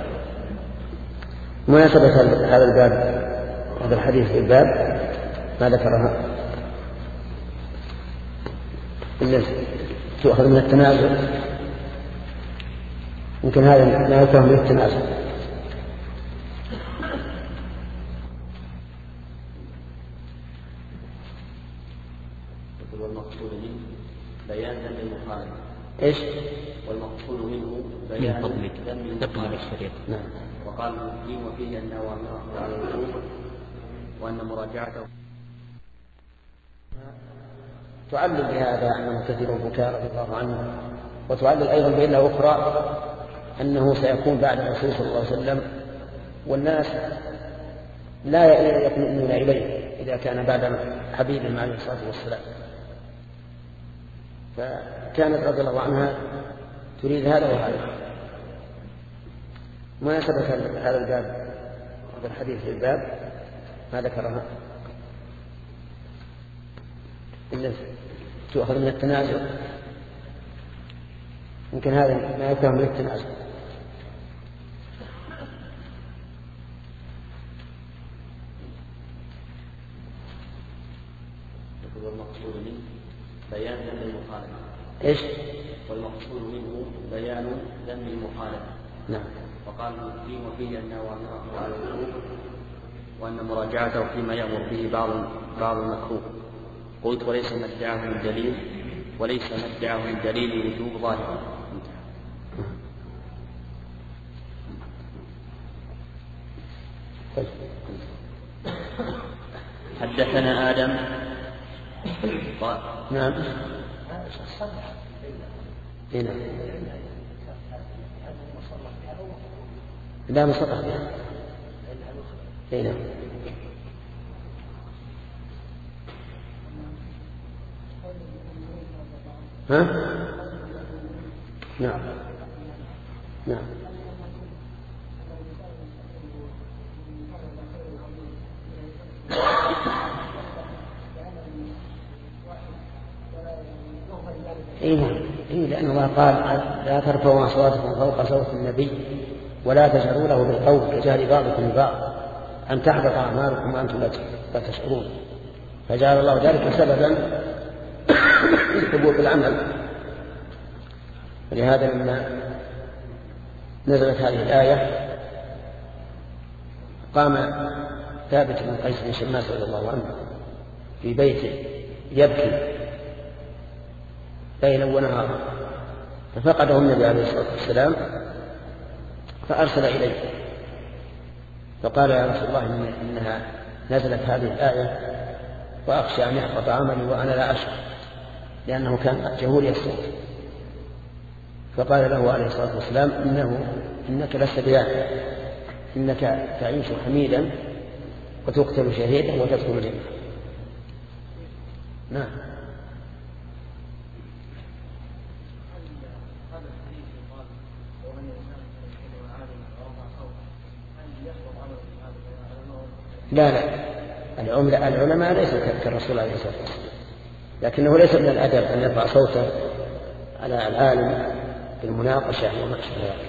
مناسبة هذا الباب هذا الحديث في الباب ما ذكرها إلا تؤخذ من التنازل. يمكن هذا ما يفهم من التنازل. والمقصود منه بيان ذم المخالف. ايش؟ والمقصود منه بيان ذم المخالف. نعم. وقال المسلم وفيه أن أوامره على الوجوب وأن مراجعته تعلل بهذا أنه كثير البكاء رضي الله عنه، وتعلل أيضا بإلا أخرى أنه سيكون بعد الرسول صلى الله عليه وسلم والناس لا يطمئنون إليه إذا كان بعد حبيبهم عليه الصلاة والسلام. فكانت رضي الله عنها تريد هذا وهذا. مناسبة هذا الباب هذا الحديث في الباب ما ذكرها إلا تؤخذ من التنازل. يمكن هذا ما يفهم من التنازل. والمقصود منه بيان ذم المخالف. ايش؟ والمقصود منه بيان ذم المخالف. نعم. وقال المسلم وفيه أن أوامره على الوجوب وأن مراجعته فيما يأمر به بعض بعض المكروه. قلت وليس ما ادعاه من دليل وليس ما ادعاه من دليل وجوب ظاهرا. حدثنا آدم قال نعم هنا لا مصطلح هنا ها نعم نعم إيه إيه لأن الله قال لا ترفعوا أصواتكم فوق صوت النبي ولا تجهروا له بالقول كجهر بعضكم لبعض أن تحبط أعمالكم وأنتم لا تشعرون. فجعل الله ذلك سببا للثبوت بالعمل. ولهذا لما نزلت هذه الآية قام ثابت بن قيس بن شماس رضي الله عنه في بيته يبكي ليلا ونهارا، ففقده النبي عليه الصلاة والسلام فأرسل إليه فقال يا رسول الله إن إنها نزلت هذه الآية وأخشى أن يحبط عملي وأنا لا أشعر، لأنه كان جهوري الصوت. فقال له عليه الصلاة والسلام إنه إنك لست بذلك، إنك تعيش حميدا وتقتل شهيدا وتدخل الجنة. نعم. لا لا العلماء ليسوا كالرسول عليه الصلاة والسلام، لكنه ليس من الأدب أن يرفع صوته على العالم في المناقشة وما أشبه ذلك.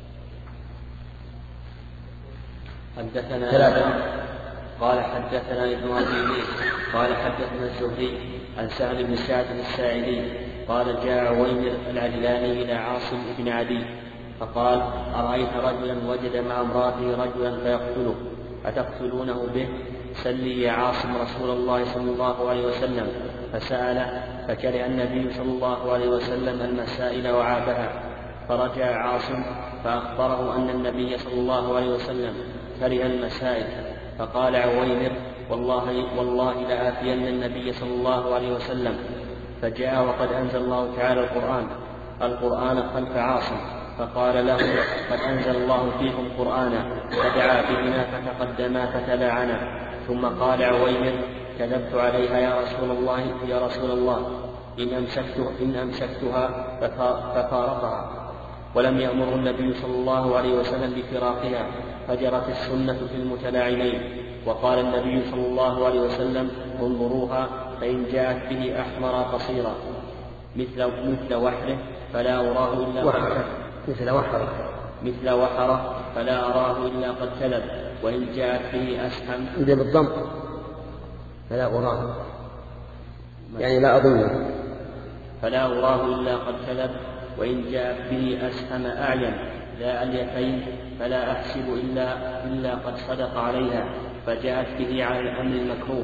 حدثنا ثلاثة قال حدثنا ابن أبي قال حدثنا الزهري عن سهل بن سعد الساعدي قال جاء عويمر العجلاني إلى عاصم بن عدي فقال أرأيت رجلا وجد مع امرأته رجلا فيقتله أتقتلونه به؟ سلي يا عاصم رسول الله صلى الله عليه وسلم. فسأله فكره النبي صلى الله عليه وسلم المسائل وعابها، فرجع عاصم فأخبره أن النبي صلى الله عليه وسلم كره المسائل. فقال عويمر والله, والله لآتين النبي صلى الله عليه وسلم. فجاء وقد أنزل الله تعالى القرآن القرآن خلف عاصم فقال له قد أنزل الله فيكم قرآنا، فدعا بهما فتقدما فتلاعنا. ثم قال عويمر كذبت عليها يا رسول الله يا رسول الله إن, أمسكت إن أمسكتها ففارقها. ولم يأمر النبي صلى الله عليه وسلم بفراقها، فجرت السنة في المتلاعنين. وقال النبي صلى الله عليه وسلم انظروها فإن جاءت به أحمر قصيرا مثل مثل وحره فلا أراه إلا وحره مثل وحره مثل وحره فلا أراه إلا قد كذب، وإن جاءت به أسحم إذا بالضم فلا أراه يعني لا أظنه فلا أراه إلا قد كذب، وإن جاءت به أسحم أعين لا اليتين فلا أحسب إلا, إلا قد صدق عليها، فجاءت به على الأمر المكروه.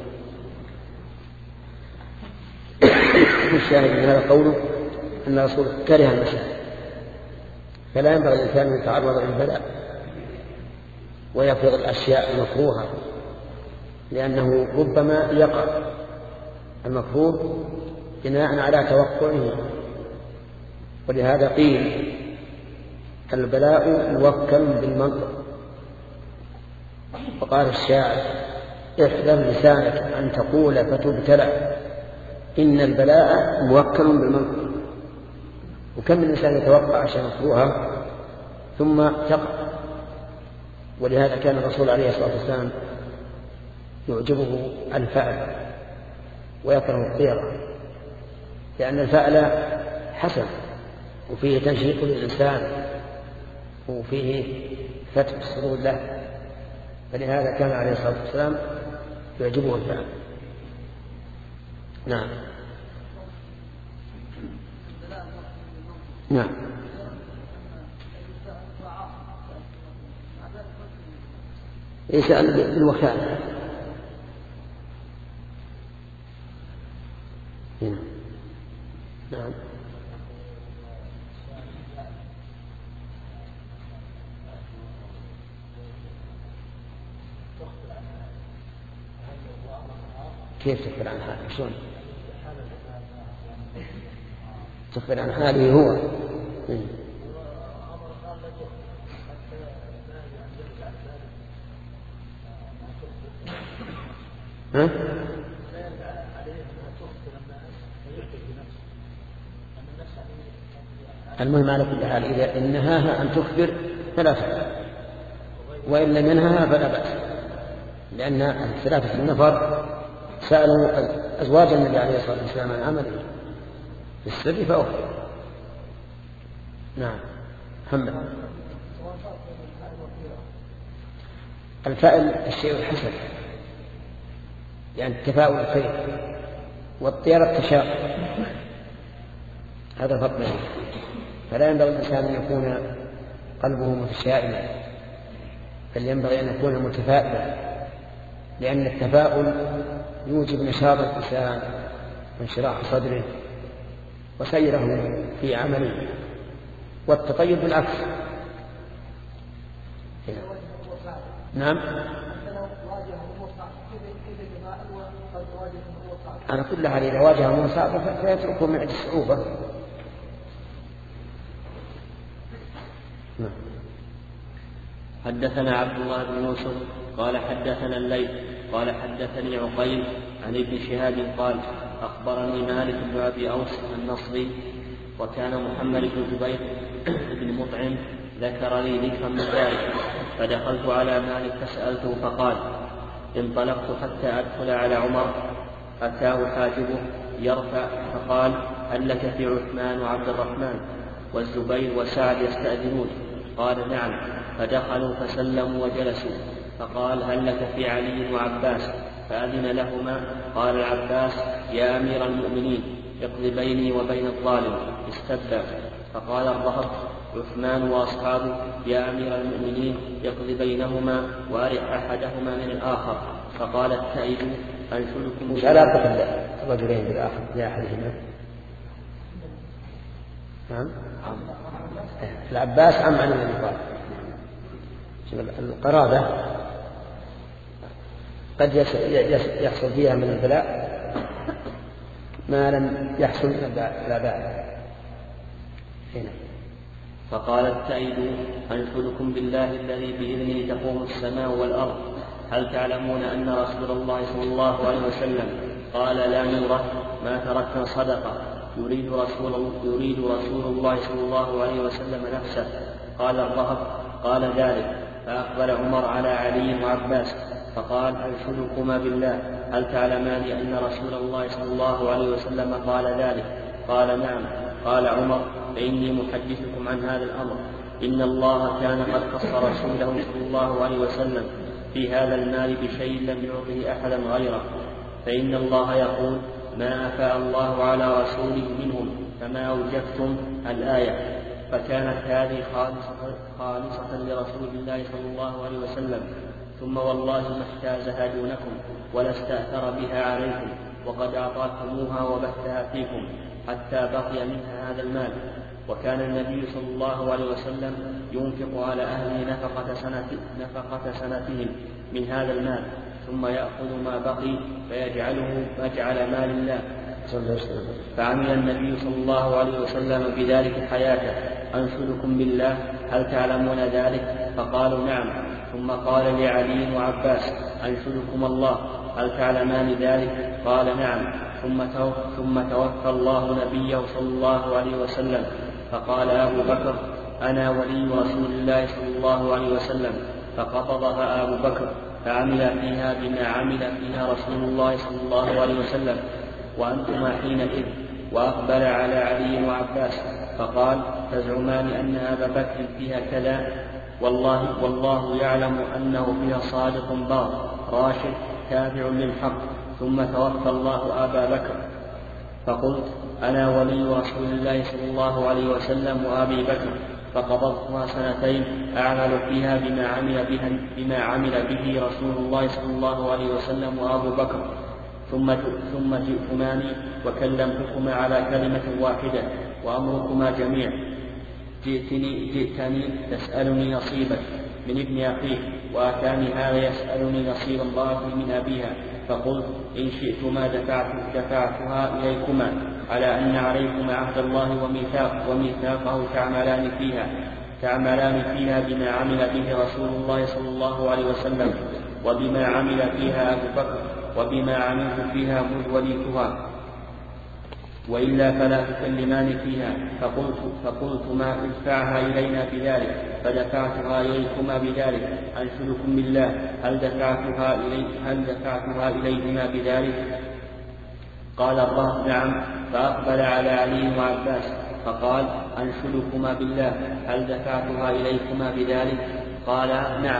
الشاهد من هذا قوله أن الرسول كره المسائل، فلا ينبغي الإنسان أن يتعرض للبلاء ويفرض الأشياء المكروهة، لأنه ربما يقع المكروه بناء على توقعه. ولهذا قيل البلاء موكل بالمنطق. وقال الشاعر احذر لسانك أن تقول فتبتلى، إن البلاء موكل بالمنطق. وكم من الإنسان يتوقع أشياء مكروهة ثم تقع. ولهذا كان الرسول عليه الصلاة والسلام يعجبه الفأل ويكره الطيرة، لأن الفأل حسن وفيه تنشيط للإنسان وفيه فتح الصدور له، فلهذا كان عليه الصلاة والسلام يعجبه الفأل. نعم نعم يسأل بالوكالة. نعم نعم كيف تخبر عن حاله؟ شلون تخبر عن حاله هو؟ ها؟ المهم على كل حال إذا نهاها أن تخبر فلا فعل، وإن لم ينهها فلا بأس، لأن الثلاثة النفر سألوا أزواج النبي عليه الصلاة والسلام عن عمله في السر فأخبر. نعم محمد. الفائل الشيء الحسن، يعني التفاؤل الخير، والطيرة التشاؤم، هذا فرق بينه. فلا ينبغي الإنسان أن يكون قلبه متشائما، بل ينبغي أن يكون متفائلا، لأن التفاؤل يوجب نشاط الإنسان وانشراح صدره وسيره في عمله، والتطيب بالعكس. نعم على كل حال إذا واجه موسى فيتركه من عند الصعوبة. حدثنا عبد الله بن يوسف قال حدثنا الليث قال حدثني عقيل عن ابن شهاب قال أخبرني مالك بن أبي أوس النصري وكان محمد بن جبير بن مطعم ذكر لي ذكرا من ذلك، فدخلت على مالك فسألته فقال انطلقت حتى أدخل على عمر أتاه حاجبه يرفع فقال هل لك في عثمان وعبد الرحمن والزبير وسعد يستأذنون؟ قال نعم. فدخلوا فسلموا وجلسوا، فقال هل لك في علي وعباس؟ فأذن لهما. قال العباس يا أمير المؤمنين يقضي بيني وبين الظالم استبى. فقال الرهط عثمان وأصحابه يا أمير المؤمنين يقضي بينهما وأرح أحدهما من الآخر. فقال التائب أنشدكم مش علاقة الرجلين بالآخر لأحدهما. نعم العباس عم عن النبي. القرابة قد يحصل فيها من البلاء ما لم يحصل من الآباء. هنا فقال التائب أنشدكم بالله الذي بإذنه تقوم السماء والأرض هل تعلمون أن رسول الله صلى الله عليه وسلم قال لا نورث ما تركنا صدقة يريد رسول, يريد رسول الله صلى الله عليه وسلم نفسه. قال الرهب قال ذلك. فأقبل عمر على علي وعباس فقال أنشدكما بالله هل تعلمان أن رسول الله صلى الله عليه وسلم قال ذلك؟ قال نعم. قال عمر فإني محدثكم عن هذا الأمر. إن الله كان قد خص رسوله صلى الله عليه وسلم في هذا المال بشيء لم يعطه أحدا غيره. فإن الله يقول ما أفاء الله على رسوله منهم كما أوجبتم الآية. فكانت هذه خالصة, خالصة لرسول الله صلى الله عليه وسلم. ثم والله ما احتازها دونكم ولا استأثر بها عليكم وقد أعطاكموها وبثها فيكم حتى بقي منها هذا المال. وكان النبي صلى الله عليه وسلم ينفق على أهله نفقة, سنة نفقة سنتهم من هذا المال ثم يأخذ ما بقي فيجعله مجعل مال الله. فعمل النبي صلى الله عليه وسلم بذلك حياته. أنشدكم بالله هل تعلمون ذلك؟ فقالوا نعم. ثم قال لعلي وعباس أنشدكم الله هل تعلمان ذلك؟ قال نعم. ثم ثم توفى الله نبيه صلى الله عليه وسلم. فقال أبو بكر أنا ولي رسول الله صلى الله عليه وسلم. فقبضها أبو بكر فعمل فيها بما عمل فيها رسول الله صلى الله عليه وسلم وأنتما حينئذ. وأقبل على علي وعباس فقال تزعمان أن أبا بكر فيها كذا والله, والله يعلم أنه فيها صادق بار راشد تابع للحق. ثم توفى الله أبا بكر. فقلت أنا ولي رسول الله صلى الله عليه وسلم وأبي بكر. فقبضتها سنتين أعمل فيها بما عمل, بها بما عمل به رسول الله صلى الله عليه وسلم وأبو بكر. ثم ثم جئتماني وكلمتكما على كلمة واحدة وأمركما جميع. جئتني, جئتني تسألني نصيبك من ابن أخيك وأتاني هذا يسألني نصيب الله من أبيها. فقلت إن شئتما دفعت دفعتها إليكما على أن عليكما عهد الله وميثاق وميثاقه تعملان فيها تعملان فيها بما عمل به رسول الله صلى الله عليه وسلم وبما عمل فيها أبو بكر وبما عملت فيها مذ وليتها وإلا فلا تكلمان فيها. فقلت, فقلت ما ادفعها إلينا بذلك فدفعتها إليكما بذلك. أنشدكم بالله هل دفعتها, إلي هل دفعتها إليهما بذلك؟ قال الرهب نعم. فأقبل على علي وعباس فقال أنشدكما بالله هل دفعتها إليكما بذلك؟ قال نعم.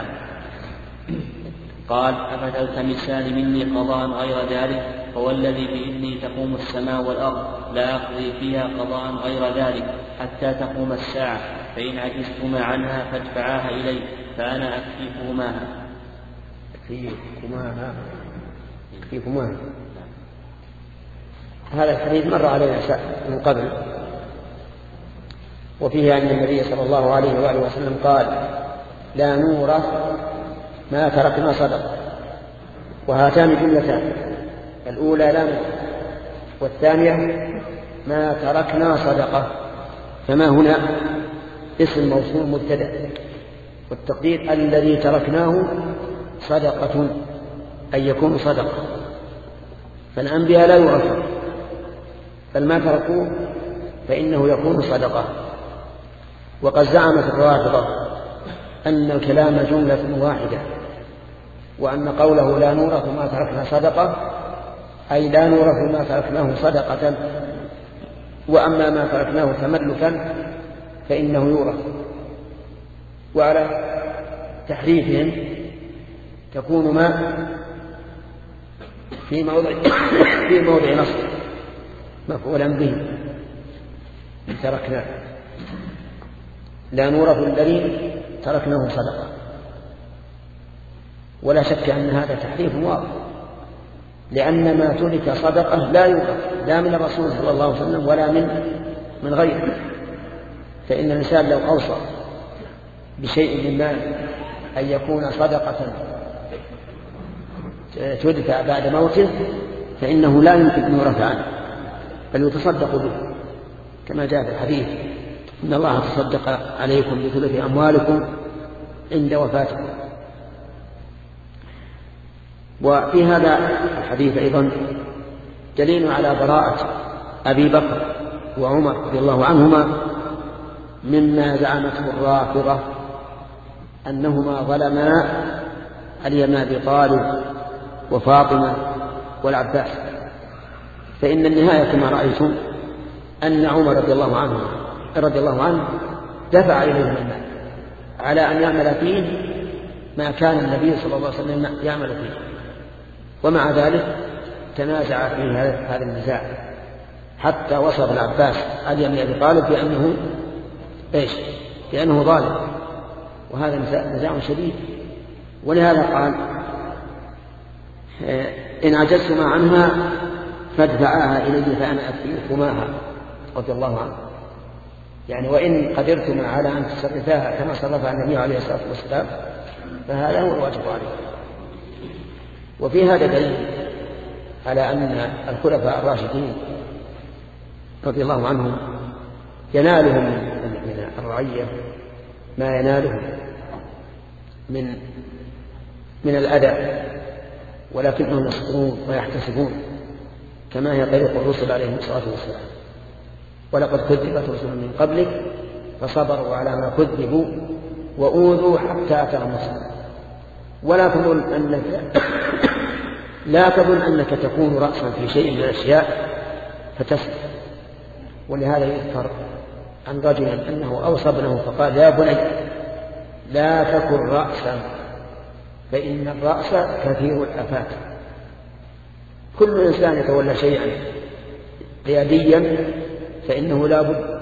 قال أفتلتمسان مني قضاء غير ذلك؟ فوالذي بإذنه تقوم السماء والأرض لا أقضي فيها قضاء غير ذلك حتى تقوم الساعة. فإن عجزتما عنها فادفعاها إلي فأنا أكفيكماها. أكفيكماها أكفيكماها. هذا الحديث مر علينا من قبل وفيه أن النبي صلى الله عليه وآله وسلم قال لا نورث ما تركنا صدقة. وهاتان جملتان الأولى لا نورث والثانية ما تركنا صدقة. فما هنا اسم موصول مبتدأ والتقدير الذي تركناه صدقة أي يكون صدقة. فالأنبياء لا يورثون بل ما تركوه فإنه يكون صدقة. وقد زعمت الرافضة أن الكلام جملة واحدة وأن قوله لا نورث ما تركنا صدقة أي لا نورث ما تركناه صدقة وأما ما تركناه تملكا فإنه يورث. وعلى تحريفهم تكون ما في موضع في موضع نصب مفعولا به تركناه، لا نورث الذي تركناه صدقة. ولا شك أن هذا تحريف واضح، لأن ما ترك صدقة لا يورث لا من الرسول صلى الله عليه وسلم ولا من من غيره. فإن الإنسان لو أوصى بشيء من مال أن يكون صدقة تدفع بعد موته فإنه لا يمكن أن يورث عنه، بل يتصدق به، كما جاء في الحديث: إن الله تصدق عليكم بثلث أموالكم عند وفاتكم. وفي هذا الحديث أيضا دليل على براءة أبي بكر وعمر رضي الله عنهما مما زعمته الرافضة أنهما ظلما علي بن أبي طالب وفاطمة والعباس. فإن النهاية كما رأيتم أن عمر رضي الله عنه رضي الله عنه دفع إليهم المال على أن يعمل فيه ما كان النبي صلى الله عليه وسلم يعمل فيه، ومع ذلك تنازع فيه هذا النزاع حتى وصف العباس علي بن أبي طالب بأنه إيش؟ بأنه ظالم، وهذا نزاع شديد. ولهذا قال: إن عجزتما عنها فادفعاها إلي فأنا أكفيكماها رضي الله عنه. يعني وإن قدرتما على أن تصرفاها كما صرفها النبي عليه الصلاة والسلام فهذا هو الواجب عليكم. وفي هذا دليل على أن الخلفاء الراشدين رضي الله عنهم ينالهم من الرعية ما ينالهم من من الأذى، ولكنهم يصبرون ويحتسبون كما هي طريق الرسل عليهم الصلاة والسلام. ولقد كذبت رسل من قبلك فصبروا على ما كذبوا وأوذوا حتى أتاهم نصرنا. ولا تظن أنك لا تظن أنك تكون رأسا في شيء من الأشياء فتسلم. ولهذا يذكر عن رجل أنه أوصى ابنه فقال: يا بني لا تكن رأسا فإن الرأس كثير الآفات. كل إنسان يتولى شيئا قياديا فإنه لا بد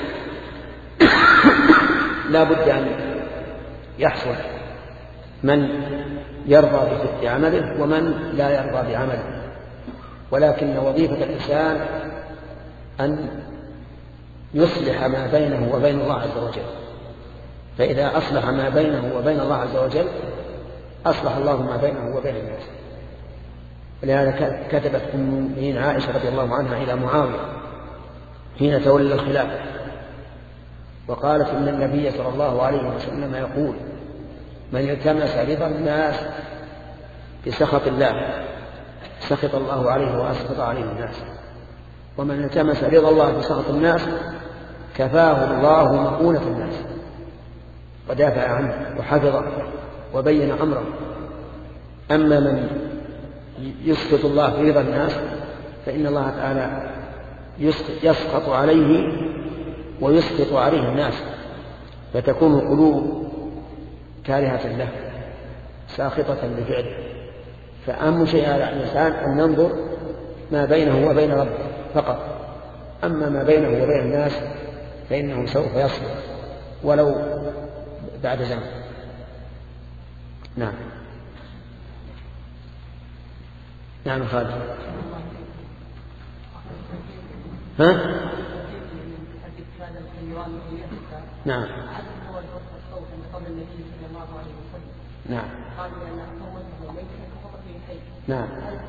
لا بد أن يحصل من يرضى بفعل عمله ومن لا يرضى بعمله، ولكن وظيفة الإنسان أن يصلح ما بينه وبين الله عز وجل، فإذا أصلح ما بينه وبين الله عز وجل أصلح الله ما بينه وبين الناس. ولهذا كتبت أم المؤمنين عائشة رضي الله عنها إلى معاوية حين تولى الخلافة وقالت: إن النبي صلى الله عليه وسلم يقول: من التمس رضا الناس بسخط الله سخط الله عليه وأسخط عليه الناس، ومن التمس رضا الله بسخط الناس كفاه الله مؤونة الناس، ودافع عنه وحفظه وبين أمره. أما من يسخط الله في رضا الناس فإن الله تعالى يسخط عليه ويسخط عليه الناس، فتكون القلوب كارهة له ساخطة لفعله. فأهم شيء على الإنسان أن ينظر ما بينه وبين ربه فقط، أما ما بينه وبين الناس فإنه سوف يصبر ولو بعد زمن. نعم نعم خالد. ها؟ نعم نعم نعم.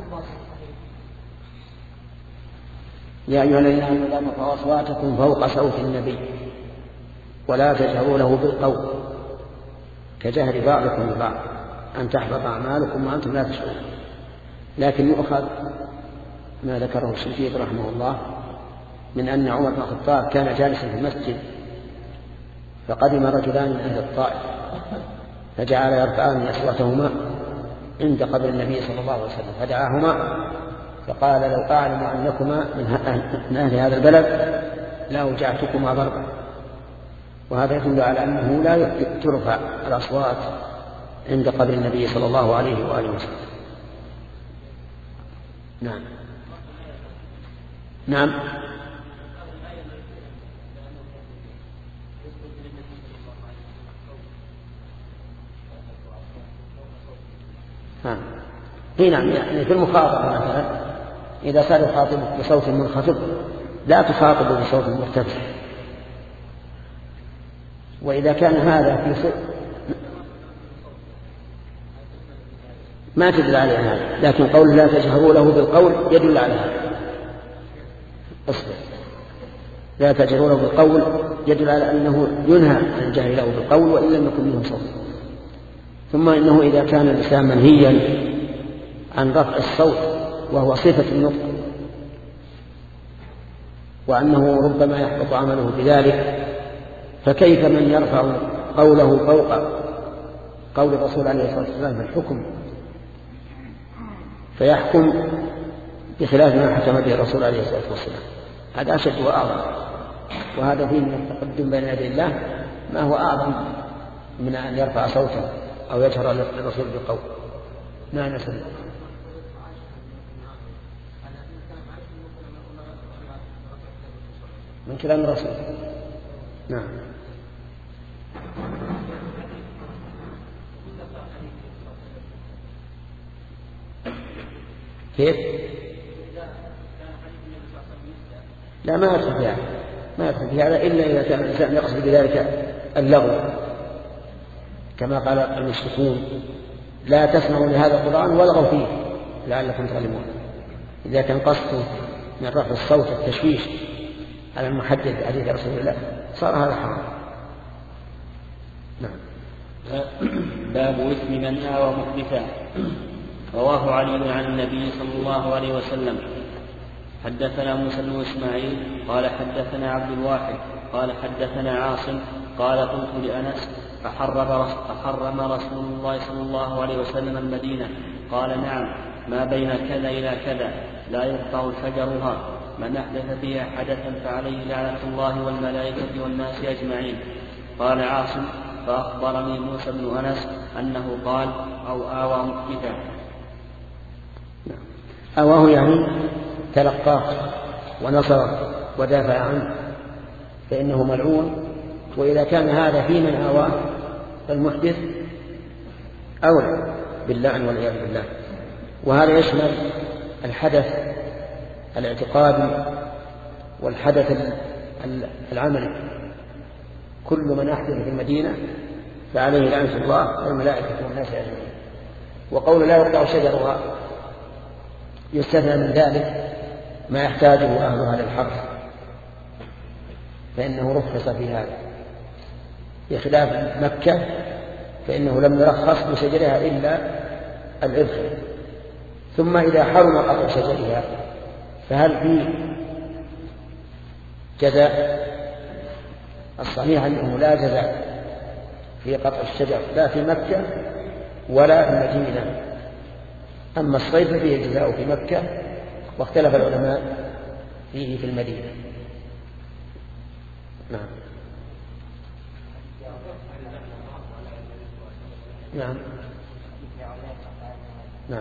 يا أيها الذين آمنوا لا ترفعوا أصواتكم فوق صوت النبي ولا تجهروا له بالقول كجهر بعضكم ببعض أن تحبط أعمالكم وأنتم لا تشعرون. لكن يؤخذ ما ذكره الشنقيطي رحمه الله من أن عمر بن الخطاب كان جالسا في المسجد فقدم رجلان من أهل الطائف فجعل يرفعان أصواتهما عند قبر النبي صلى الله عليه وسلم فدعاهما فقال: لو أعلم أنكما من أهل هذا البلد لأوجعتكما ضربا. وهذا يدل على أنه لا ترفع الأصوات عند قبر النبي صلى الله عليه وآله وسلم. نعم. نعم. نعم. نعم. يعني في المخاطبة مثلا إذا صار يخاطب بصوت منخفض لا تخاطب بصوت مرتفع، وإذا كان هذا في صوت ما تدل عليه هذا، لكن قول لا تجهروا له بالقول يدل على هذا. اصبر. لا تجهروا له بالقول يدل على أنه ينهى عن الجهر له بالقول وإن لم يكن له صوت. ثم إنه إذا كان الإنسان منهيا عن رفع الصوت وهو صفة النطق وأنه ربما يحبط عمله بذلك، فكيف من يرفع قوله فوق قول الرسول عليه الصلاة والسلام في الحكم فيحكم بخلاف ما حكم به الرسول عليه الصلاة والسلام؟ هذا أشد وأعظم، وهذا فيه من التقدم بين يدي الله ما هو أعظم من أن يرفع صوته أو يجهر للرسول بالقول. نعم نسأل. من كلام الرسول. نعم. كيف؟ لا ما يدخل في هذا، ما يدخل في هذا إلا إذا كان الإنسان يقصد بذلك اللغو، كما قال المشركون لا تسمعوا لهذا القرآن والغوا فيه لعلكم تغلبون. إذا كان قصده من رفع الصوت التشويش على المحدد حديث رسول الله صار هذا حرام. نعم. باب إثم من آوى محدثا. رواه علي عن النبي صلى الله عليه وسلم. حدثنا موسى بن إسماعيل قال حدثنا عبد الواحد قال حدثنا عاصم قال قلت لأنس أحرم رسول الله صلى الله عليه وسلم المدينة؟ قال نعم، ما بين كذا إلى كذا لا يقطع شجرها، من أحدث فيها حدثا فعليه لعنة الله والملائكة والناس أجمعين. قال عاصم فأخبرني موسى بن أنس أنه قال أو آوى محدثا. آواه يعني تلقاه ونصره ودافع عنه فإنه ملعون. وإذا كان هذا في من آواه المحدث أولى باللعن والعياذ بالله. وهذا يشمل الحدث الاعتقادي والحدث العملي. كل من أحدث في المدينة فعليه لعنة الله والملائكة والناس أجمعين. وقول لا يقطع شجرها يستثنى من ذلك ما يحتاجه أهلها للحرث فإنه رخص في هذا، بخلاف مكة فإنه لم يرخص بشجرها إلا الإذخر. ثم إذا حرم قطع شجرها فهل فيه جزاء؟ الصحيح أنه لا جزاء في قطع الشجر لا في مكة ولا في المدينة. أما الصيد فيه جزاء في مكة، واختلف العلماء فيه في المدينة. نعم. نعم. نعم.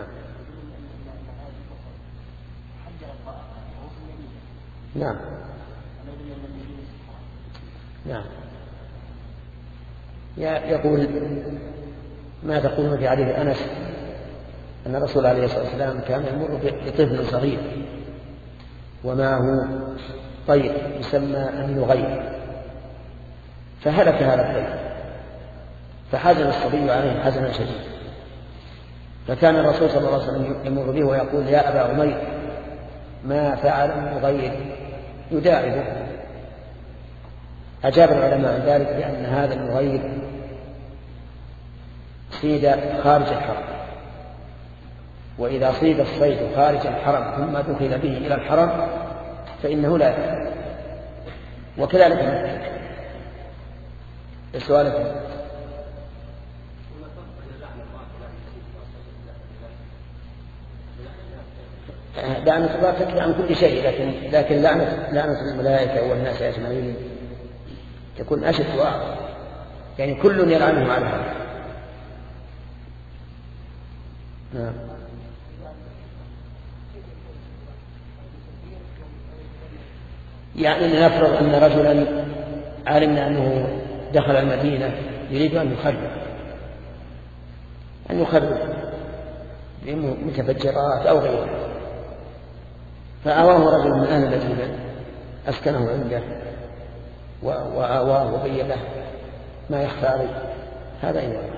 نعم. نعم. يقول ما تقول في حديث أنس أن الرسول عليه الصلاة والسلام كان يمر بطفل صغير ومعه طير يسمى النغير، فهلك هذا الطير فحزن الصبي عليه حزنا شديدا، فكان الرسول صلى الله عليه وسلم يمر به ويقول يا أبا عمير ما فعل النغير يداعبه. أجاب العلماء عن ذلك بأن هذا النغير صيد خارج الحرم، وإذا صيد الصيد خارج الحرم ثم دخل به إلى الحرم فإنه لا يأكل. وكذلك مكة. السؤال لعنة الله تكفي عن كل شيء، لكن لكن لعنة لعنة الملائكة والناس أجمعين تكون أشد وأعظم، يعني كل يلعنه على هذا. نعم. يعني لنفرض أن رجلا علمنا أنه دخل المدينة يريد أن يخرب أن يخرب بمتفجرات أو غيرها، فآواه رجل من أهل المدينة أسكنه عنده وآواه وبين له ما يخفى عليه، هذا إن ورد.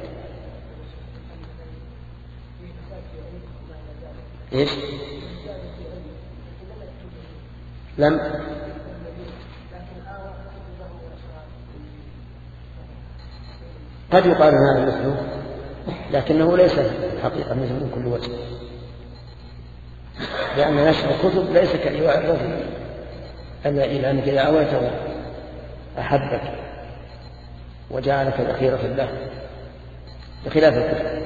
إيش؟ لم قد يقال هذا مثله، لكنه ليس حقيقة مثل من كل وجه، لأن نشر الكتب ليس كإيواء الرجل، أما إلى أنك إذا أويته أحبك وجعلك ذخيرة له بخلاف الكتب.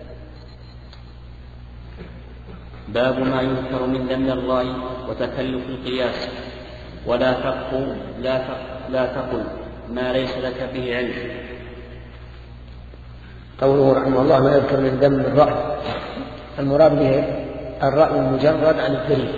باب ما يذكر من ذم الرأي وتكلف القياس. ولا تقل لا لا تقل ما ليس لك به علم. قوله رحمه الله ما يذكر من ذم الرأي، المراد به الرأي المجرد عن الدليل،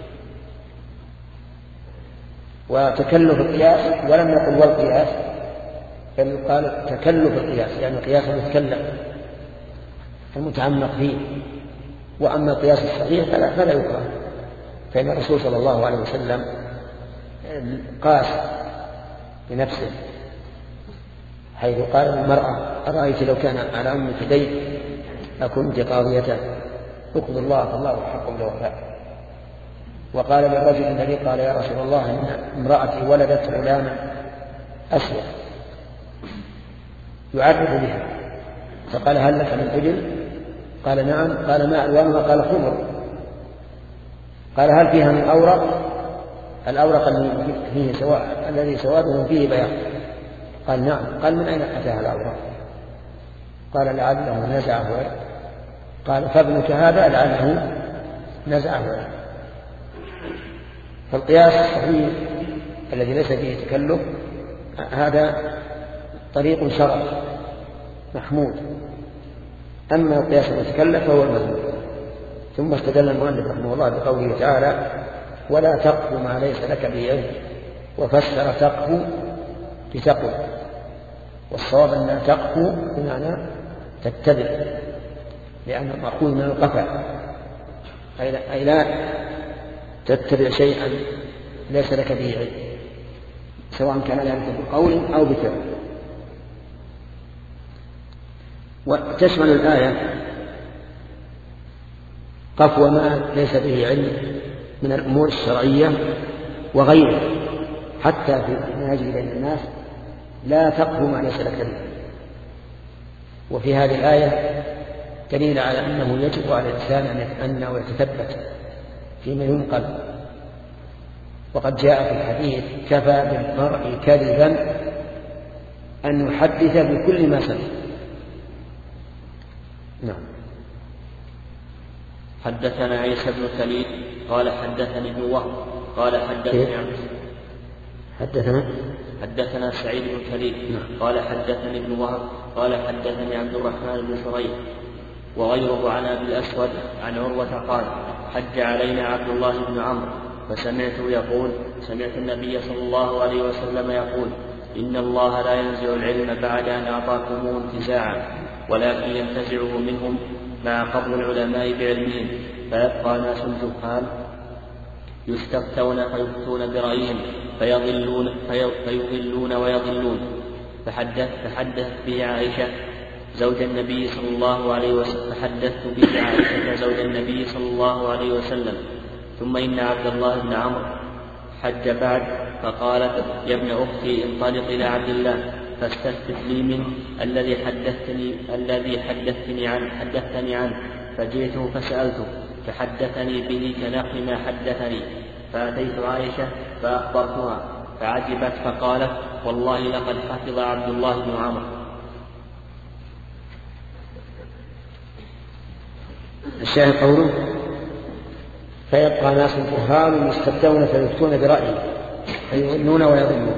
وتكلف القياس ولم يقل والقياس، بل قال تكلف القياس يعني قياس المتكلف المتعمق فيه. وأما القياس الصحيح فلا, فلا يكره، فإن الرسول صلى الله عليه وسلم قاس بنفسه، حيث قال للمرأة أرأيت لو كان على أمك دين أكنت قاضيته اقض الله فالله حق بالوفاء. وقال للرجل الذي قال يا رسول الله إن امرأتي ولدت غلاما أسود يعرف بها، فقال هل لك من أجل؟ قال نعم. قال ما ألوانها؟ قال خضر. قال هل فيها من أورق؟ الأورق الذي فيه سواء الذي سواده فيه بياض. قال نعم. قال من أين أتاها الأورق؟ قال لعله نزعه. قال فابنك هذا لعله نزعه. فالقياس الصحيح الذي ليس فيه تكلف هذا طريق شرعي محمود، أما القياس المتكلف فهو المذموم. ثم استدل المؤلف رحمه الله بقوله تعالى ولا تقف ما ليس لك به علم، وفسر تقف بتقوى، والصواب أن تقف بمعنى تتبع، لأنه مأخوذ من القفا، أي لا تتبع شيئا ليس لك به علم، سواء كان ذلك بقول أو بفعل. وتشمل الآية قفو ما ليس به علم من الأمور الشرعية وغيره، حتى في ما يجري بين الناس لا تقفو ما ليس لك به. وفي هذه الآية دليل على أنه يجب على الإنسان أن يتأنى ويتثبت فيما ينقل. وقد جاء في الحديث كفى بالمرء كذبا أن يحدث بكل ما سمع. نعم. حدثنا عيسى بن خليل قال حدثني ابن وهب قال حدثني عن حدثنا حدثنا سعيد بن خليل قال حدثني ابن وهب قال حدثني عبد الرحمن بن شريح وغيره عن أبي الأسود عن عروة قال حج علينا عبد الله بن عمرو فسمعته يقول سمعت النبي صلى الله عليه وسلم يقول إن الله لا ينزع العلم بعد أن أعطاكموه انتزاعا، ولكن ينتزعه منهم مع قبض العلماء بعلمهم، فيبقى ناس جهال يستفتون فيفتون برأيهم فيضلون, فيضلون ويضلون. فحدث فحدث به عائشة زوج النبي صلى الله عليه وسلم فحدثت به عائشة زوج النبي صلى الله عليه وسلم. ثم إن عبد الله بن عمرو حج بعد فقالت يا ابن أختي انطلق إلى عبد الله فاستفتت لي منه الذي حدثتني الذي حدثتني عنه حدثتني عنه فجئته فسألته فحدثني به كنقل ما حدثني. فأتيت عائشة فأخبرتها فعجبت فقالت والله لقد حفظ عبد الله بن عمرو. الشاهد قوله فيبقى ناس جهال يستفتون فيفتون برأيه فيضلون ويضلون.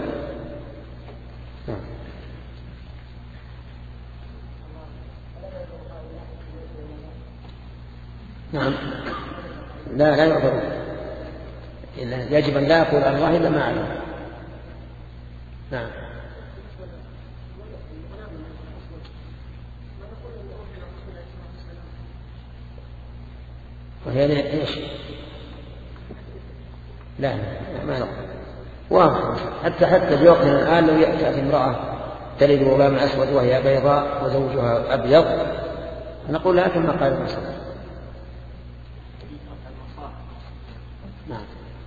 نعم لا لا يعذرون يجب أن لا يقول على الله إلا ما علم. نعم. وهي ايش؟ لا ما نقول واضح. حتى حتى بوقتنا الآن لو يأتي امرأة تلد غلاما أسود وهي بيضاء وزوجها أبيض نقول لها كما قال الرسول. نعم.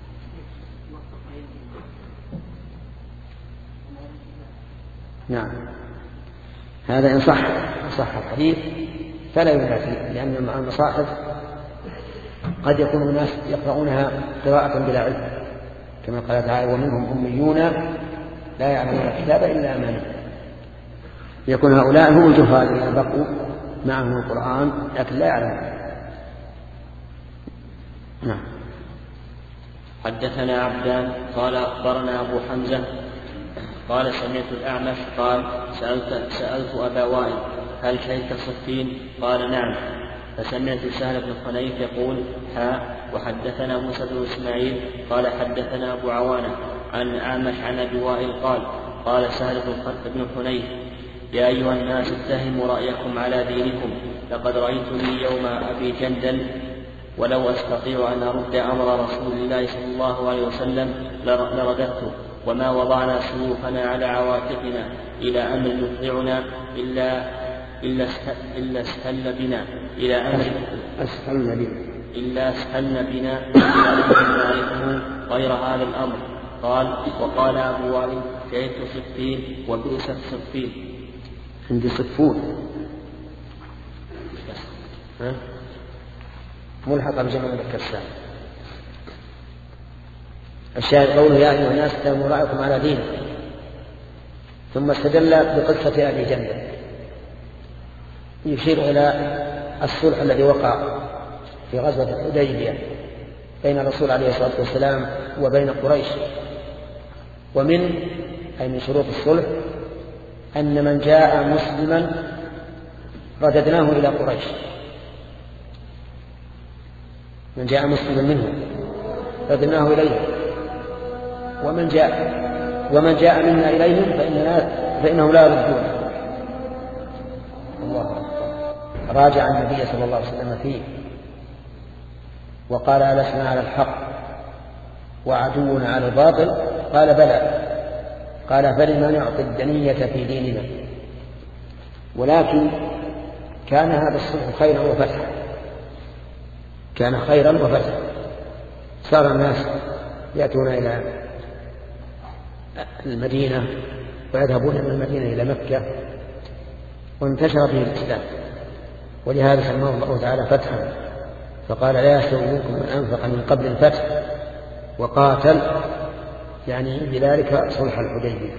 نعم. هذا إن صح صح الحديث فلا ينهى فيه، لأن مع المصاحف قد يكون الناس يقرؤونها قراءة بلا علم كما قال تعالى ومنهم أميون لا يعلمون الكتاب إلا أماني. يكون هؤلاء هم الجهال الذين بقوا معهم القرآن لكن لا يعلمون. نعم. حدثنا عبدان قال أخبرنا أبو حمزة قال سمعت الأعمش قال سألت, سألت أبا وائل هل شهدت صفين؟ قال نعم. فسمعت سهل بن حنيف يقول ها وحدثنا موسى بن إسماعيل قال حدثنا أبو عوانة عن الأعمش عن أبي وائل قال قال سهل بن حنيف يا أيها الناس اتهموا رأيكم على دينكم لقد رأيتني يوم أبي جندل ولو أستطيع أن أرد أمر رسول الله صلى الله عليه وسلم لرددته وما وضعنا سيوفنا على عواتقنا إلى أمر يطيعنا إلا إلا إلا اسهل بنا إلى أمر أسهلنا بنا إلا اسهلنا بنا إلى أمر نعرفه غير هذا الأمر. قال وقال أبو وائل شهدت صفين وبئس الصفين. عندي صفون ملحقة بجمع مذكر السالم. الشاهد قوله يا أيها الناس اتهموا رأيكم على دينكم ثم استدل بقصة أبي جندل يشير إلى الصلح الذي وقع في غزوة الحديبية بين الرسول عليه الصلاة والسلام وبين قريش. ومن أي من شروط الصلح أن من جاء مسلما رددناه إلى قريش. من جاء مسلما منه رددناه إليه ومن جاء ومن جاء منا إليهم فإننا فإنهم لا يردونه. الله أكبر. راجع النبي صلى الله عليه وسلم فيه وقال ألسنا على الحق وعدونا على الباطل؟ قال بلى. قال فلما نعطي الدنية في ديننا. ولكن كان هذا الصلح خيرا وفتحا كان خيرا وفتحا. صار الناس يأتون إلى المدينة ويذهبون من المدينة إلى مكة وانتشر به الإسلام. ولهذا سماه الله تعالى فتحا فقال لا يستوي منكم من أنفق من قبل الفتح وقاتل يعني بذلك صلح الحديبية.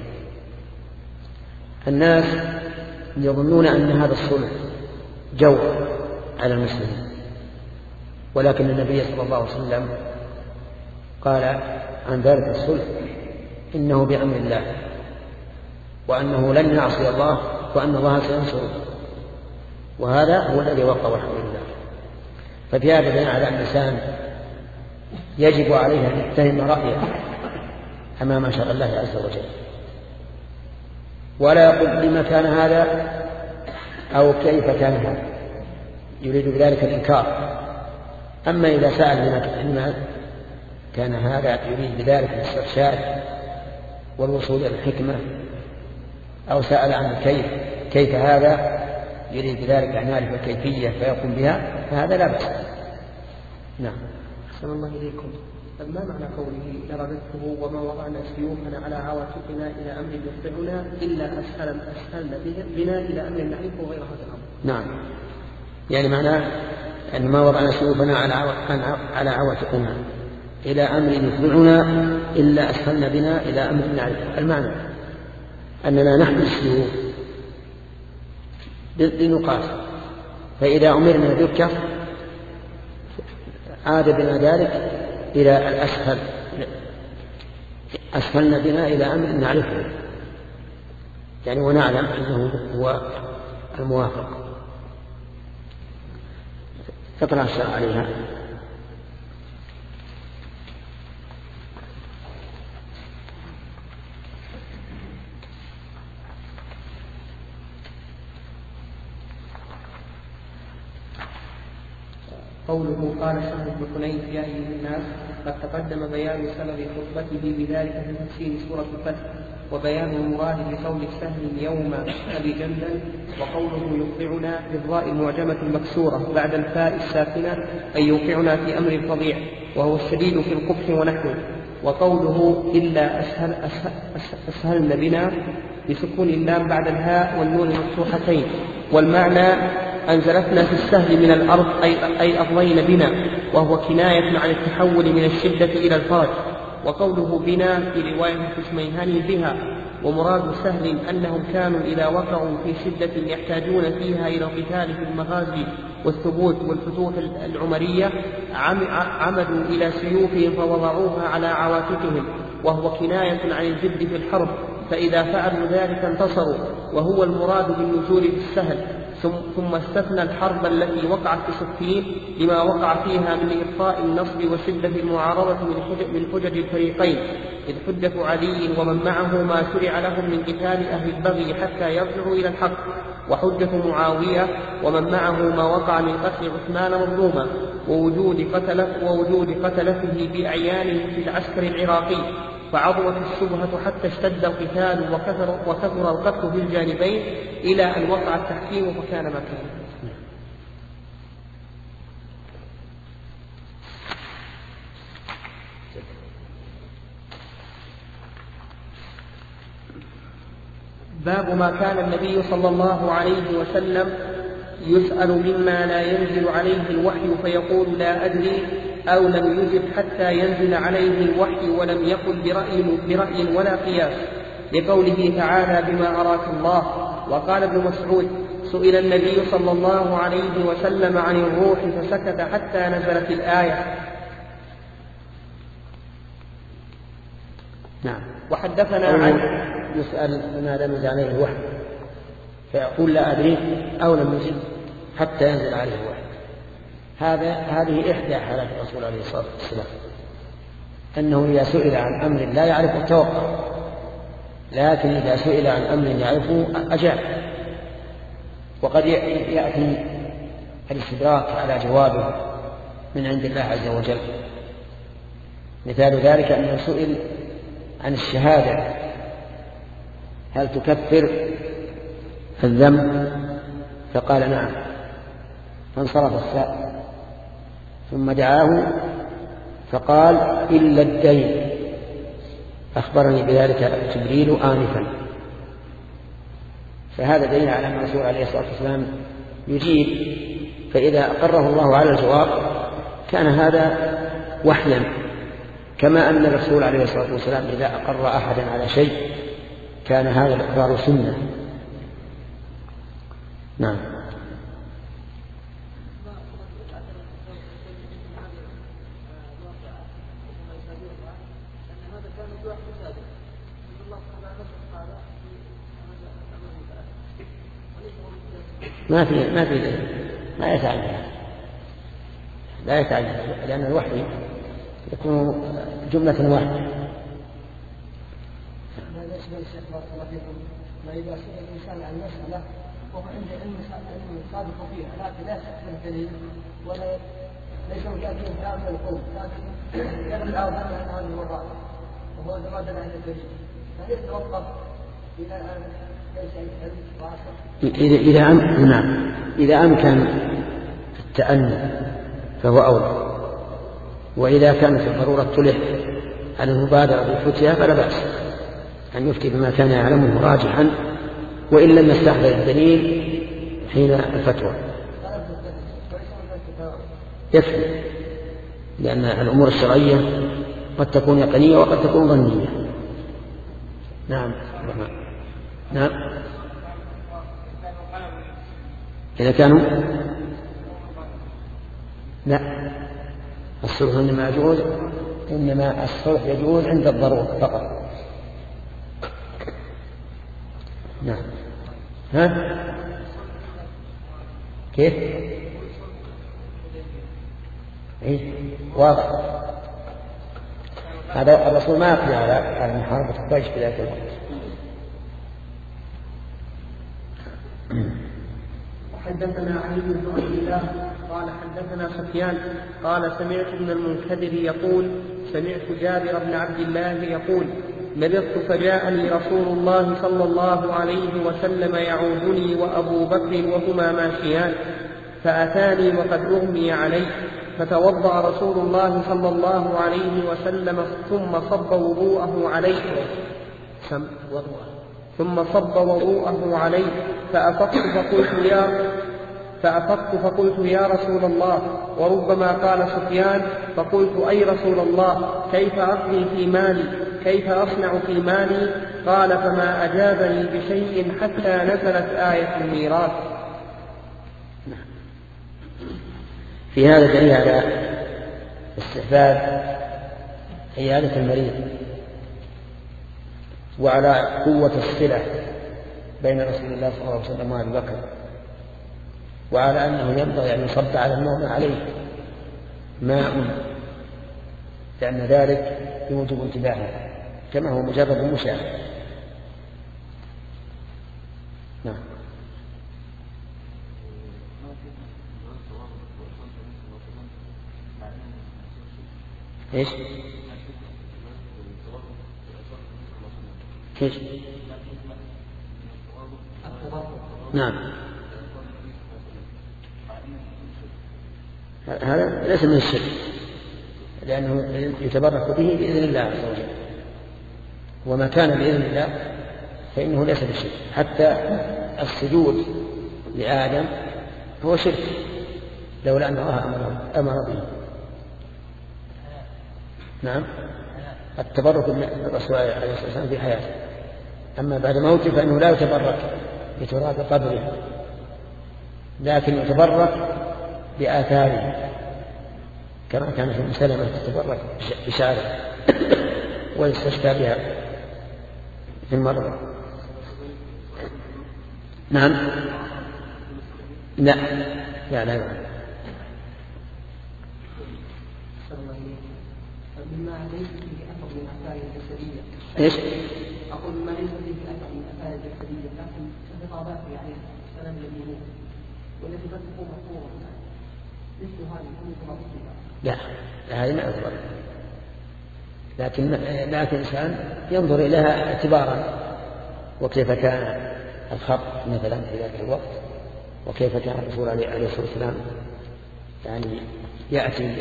الناس يظنون أن هذا الصلح جور على المسلمين ولكن النبي صلى الله عليه وسلم قال عن ذلك الصلح إنه بأمر الله وأنه لن يعصي الله وأن الله سينصره وهذا هو الذي وقع والحمد لله. ففي هذا دليل على أن الإنسان يجب عليه أن يتهم رأيه أمام شرع الله عز وجل ولا يقول لما كان هذا أو كيف كان هذا يريد بذلك الإنكار. أما إذا سأل لما كان هذا يريد بذلك الاسترشاد والوصول إلى الحكمة أو سأل عن كيف كيف هذا يريد بذلك أن يعرف الكيفية فيقوم بها فهذا لا بأس. نعم. أحسن الله إليكم. ما معنى قوله لرددته وما وضعنا سيوفنا على عواتقنا إلى أمر يتبعنا إلا أسهل أسهلنا بنا إلى أمر نعرفه غير هذا الأمر؟ نعم يعني معناه أن ما وضعنا سيوفنا على على عواتقنا إلى أمر يتبعنا إلا أسهلنا بنا إلى أمر نعرفه. المعنى أننا نحمل السيوف لنقاتل فإذا أمرنا بالكف عاد بنا ذلك إلى الأسهل أسهلنا بنا إلى أمر نعرفه يعني ونعلم أنه هو الموافق. اقرأ الشرع عليها. قوله قال سهل بن حنيف يا أيها الناس قد تقدم بيان سبب خطبته بذلك في تفسير سورة الفتح وبيان المراد بقول سهل يوم أبي جندل وقوله يوقعنا بالراء المعجمة المكسورة بعد الفاء الساكنة أي يوقعنا في أمر فظيع وهو الشديد في القبح ونحوه. وقوله إلا أسهل أسهل أسهلن بنا بسكون اللام بعد الهاء والنون مفتوحتين والمعنى أنزلتنا في السهل من الأرض أي, أي أفضين بنا وهو كناية عن التحول من الشدة إلى الفرج. وقوله بنا في رواية الشميهاني بها ومراد سهل أنهم كانوا إذا وقعوا في شدة يحتاجون فيها إلى القتال في المغازي والثبوت والفتوح العمرية عمدوا إلى سيوفهم فوضعوها على عواتقهم وهو كناية عن الجد في الحرب فإذا فعلوا ذلك انتصروا وهو المراد بالنزول في السهل. ثم استثنى الحرب التي وقعت في صفين لما وقع فيها من إبقاء النصر وشدة المعارضة من حجج الفريقين إذ حجة علي ومن معه ما شرع لهم من قتال أهل البغي حتى يرجعوا إلى الحق وحجة معاوية ومن معه ما وقع من قتل عثمان مظلوما ووجود قتله ووجود قتلته بأعيانه في العسكر العراقي فعظمت الشبهة حتى اشتد القتال وكثر, وكثر القتل في الجانبين إلى أن وقع التحكيم فكان ما كان. باب ما كان النبي صلى الله عليه وسلم يسأل مما لا ينزل عليه الوحي فيقول لا أدري أو لم يجب حتى ينزل عليه الوحي ولم يقل برأي, برأي ولا قياس لقوله تعالى بما أراك الله. وقال ابن مسعود سئل النبي صلى الله عليه وسلم عن الروح فسكت حتى نزلت الآية. نعم. وحدثنا عن يسأل بما نزل عليه الوحي فيقول لا أدري أو لم يجب حتى ينزل عليه الوحي. هذا هذه إحدى حالات الرسول عليه الصلاة والسلام أنه إذا سئل عن أمر لا يعرفه التوقع لكن إذا سئل عن أمر يعرفه أجاب. وقد يأتي الاستدراك على جوابه من عند الله عز وجل. مثال ذلك أنه سئل عن الشهادة هل تكفر الذنب فقال نعم فانصرف السائل ثم دعاه فقال إلا الدين أخبرني بذلك جبريل آنفا. فهذا دليل على أن الرسول عليه الصلاة والسلام يجيب فإذا أقره الله على الجواب كان هذا وحيا كما أن الرسول عليه الصلاة والسلام إذا أقر أحدا على شيء كان هذا الإقرار سنة. نعم. ما في ما في ما يتعلم لا يتعلم لأن الوحي يكون جملة واحدة. ما إذا سئل الإنسان عن مسألة وهو عند علم صادق فيها لكن لا يستحسن الدليل ولا ليس متأكد كلام من القول لكن يعلم العوض عن هذه المرات وهو ما دل على الدليل فليتوقف إلى أن ليس إذا إذا أم... نعم إذا أمكن التأني فهو أولى وإذا كانت الضرورة تلح على المبادرة بالفتيا فلا بأس أن يفتي بما كان يعلمه راجحا وإن لم يستحضر الدليل حين الفتوى يكفي لأن الأمور الشرعية قد تكون يقينية وقد تكون ظنية. نعم نعم إذا كانوا لا الصلح إنما يجوز إنما الصلح يجوز عند الضرورة فقط. نعم. ها كيف إيه واضح هذا الرسول ما يقضي على على محاربة الطيش في ذلك الوقت. حدثنا علي بن عبد الله قال حدثنا سفيان قال سمعت ابن المنكدر يقول سمعت جابر بن عبد الله يقول مرضت فجاءني رسول الله صلى الله عليه وسلم يعودني وأبو بكر وهما ماشيان فأتاني وقد أغمي عليه فتوضأ رسول الله صلى الله عليه وسلم ثم صب وضوءه عليه ثم صب وضوءه عليه فأفقت فقلت يا فأفقت فقلت يا رسول الله وربما قال سفيان فقلت أي رسول الله كيف أقضي في مالي كيف أصنع في مالي قال فما أجابني بشيء حتى نزلت آية الميراث. في هذا دليل على استحباب عيادة المريض وعلى قوة الصلة بين رسول الله صلى الله عليه وسلم وأبي بكر وعلى أنه ينبغي أن يصب على المؤمن عليه ماء لأن ذلك يوجب انتباهه كما هو مجرد مشاهد. نعم. ايش؟ ايش؟ نعم. هذا ليس من الشرك لأنه يتبرك به بإذن الله عز وجل وما كان بإذن الله فإنه ليس بالشرك. حتى السجود لآدم هو شرك لولا أن الله أمر به. نعم. التبرك بالرسول عليه الصلاة والسلام في حياته أما بعد موته فإنه لا يتبرك بتراب قبره لكن يتبرك بآثاره كما كانت أم سلمة تتبرك بشعره ويستشفى بها في المرض. نعم. لا لا لا مما ليس فيه أثر من آثار الجسدية. إيش؟ أقول مما ليس فيه أثر من آثار الجسدية لكن الخطابات يعني السلام الذي والتي قد تكون مفهومة مثل هذه كلها مفهومة. لا هذه ما أثر لكن لكن الإنسان ينظر إليها اعتبارا وكيف كان الخط مثلا في ذلك الوقت وكيف كان الرسول عليه الصلاة والسلام يعني يأتي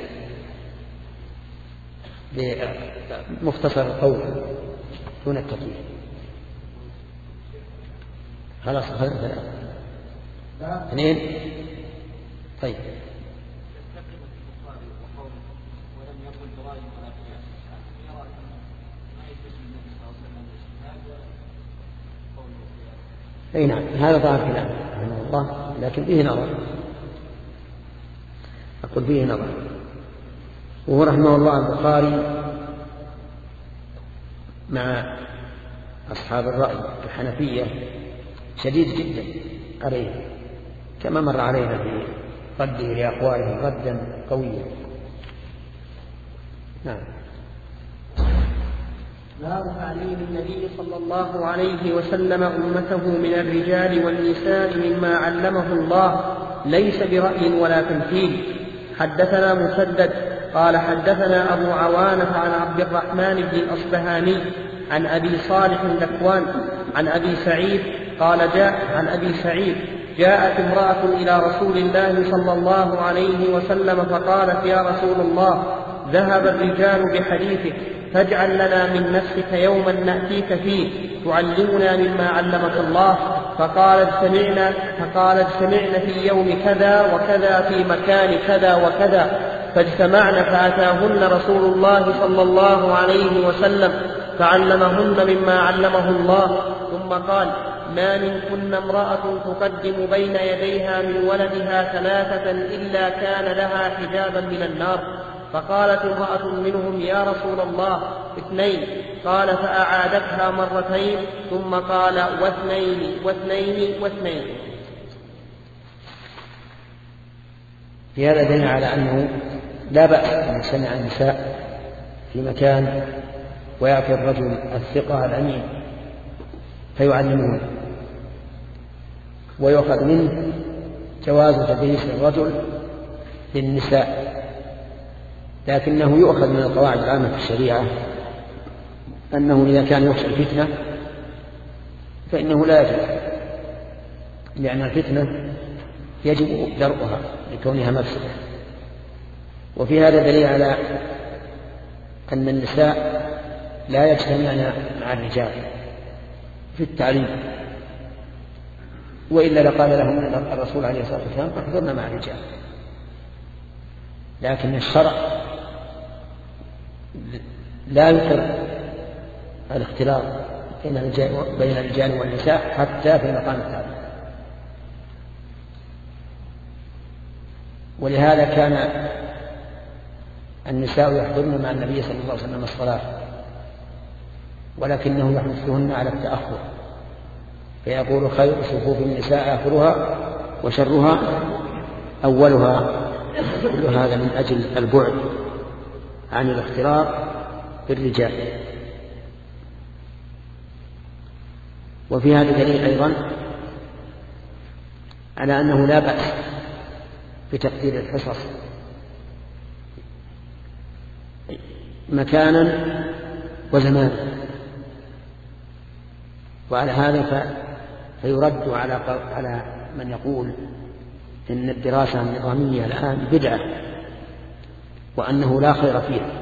بمختصر القول دون التطويل. خلاص أخذنا ثلاثة اثنين. طيب أي نعم هذا ظاهر كلام رحمه الله لكن فيه نظر أقول فيه نظر. وهو رحمه الله البخاري مع أصحاب الرأي الحنفية شديد جدا عليه كما مر علينا في رده لأقوالهم ردا قويا. نعم. باب تعليم النبي صلى الله عليه وسلم أمته من الرجال والنساء مما علمه الله ليس برأي ولا تمثيل. حدثنا مسدد قال حدثنا أبو عوانة عن عبد الرحمن بن الأصبهاني عن أبي صالح ذكوان عن أبي سعيد قال جاء عن أبي سعيد جاءت امرأة إلى رسول الله صلى الله عليه وسلم فقالت يا رسول الله ذهب الرجال بحديثك فاجعل لنا من نفسك يوما نأتيك فيه تعلمنا مما علمك الله. فقالت سمعنا فقالت سمعنا في يوم كذا وكذا في مكان كذا وكذا فاجتمعن فأتاهن رسول الله صلى الله عليه وسلم فعلمهن مما علمه الله ثم قال ما منكن امرأة تقدم بين يديها من ولدها ثلاثة إلا كان لها حجابا من النار. فقالت امرأة منهم يا رسول الله اثنين. قال فأعادتها مرتين ثم قال واثنين واثنين واثنين. في هذا دليل على أنه لا بأس أن يجتمع النساء في مكان ويأتي الرجل الثقة الأمين فيعلمون ويؤخذ منه جواز تدريس الرجل للنساء، لكنه يؤخذ من القواعد العامة في الشريعة أنه إذا كان يخشى الفتنة فإنه لا يجوز، لأن الفتنة يجب درءها لكونها مفسدة. وفي هذا دليل على أن النساء لا يجتمعن مع الرجال في التعليم، وإلا لقال لهم الرسول عليه الصلاة والسلام احضرن مع الرجال. لكن الشرع لا يقر الاختلاط بين الرجال والنساء حتى في مقام التعليم. ولهذا كان النساء يحضرن مع النبي صلى الله عليه وسلم الصلاة، ولكنه يحثهن على التأخر، فيقول خير صفوف النساء آخرها وشرها أولها. كل هذا من أجل البعد عن الاختلاط بالرجال. وفي هذا دليل أيضا على أنه لا بأس بتقدير الحصص مكانا وزمانا، وعلى هذا فيرد على على من يقول إن الدراسة النظامية الآن بدعة وأنه لا خير فيها،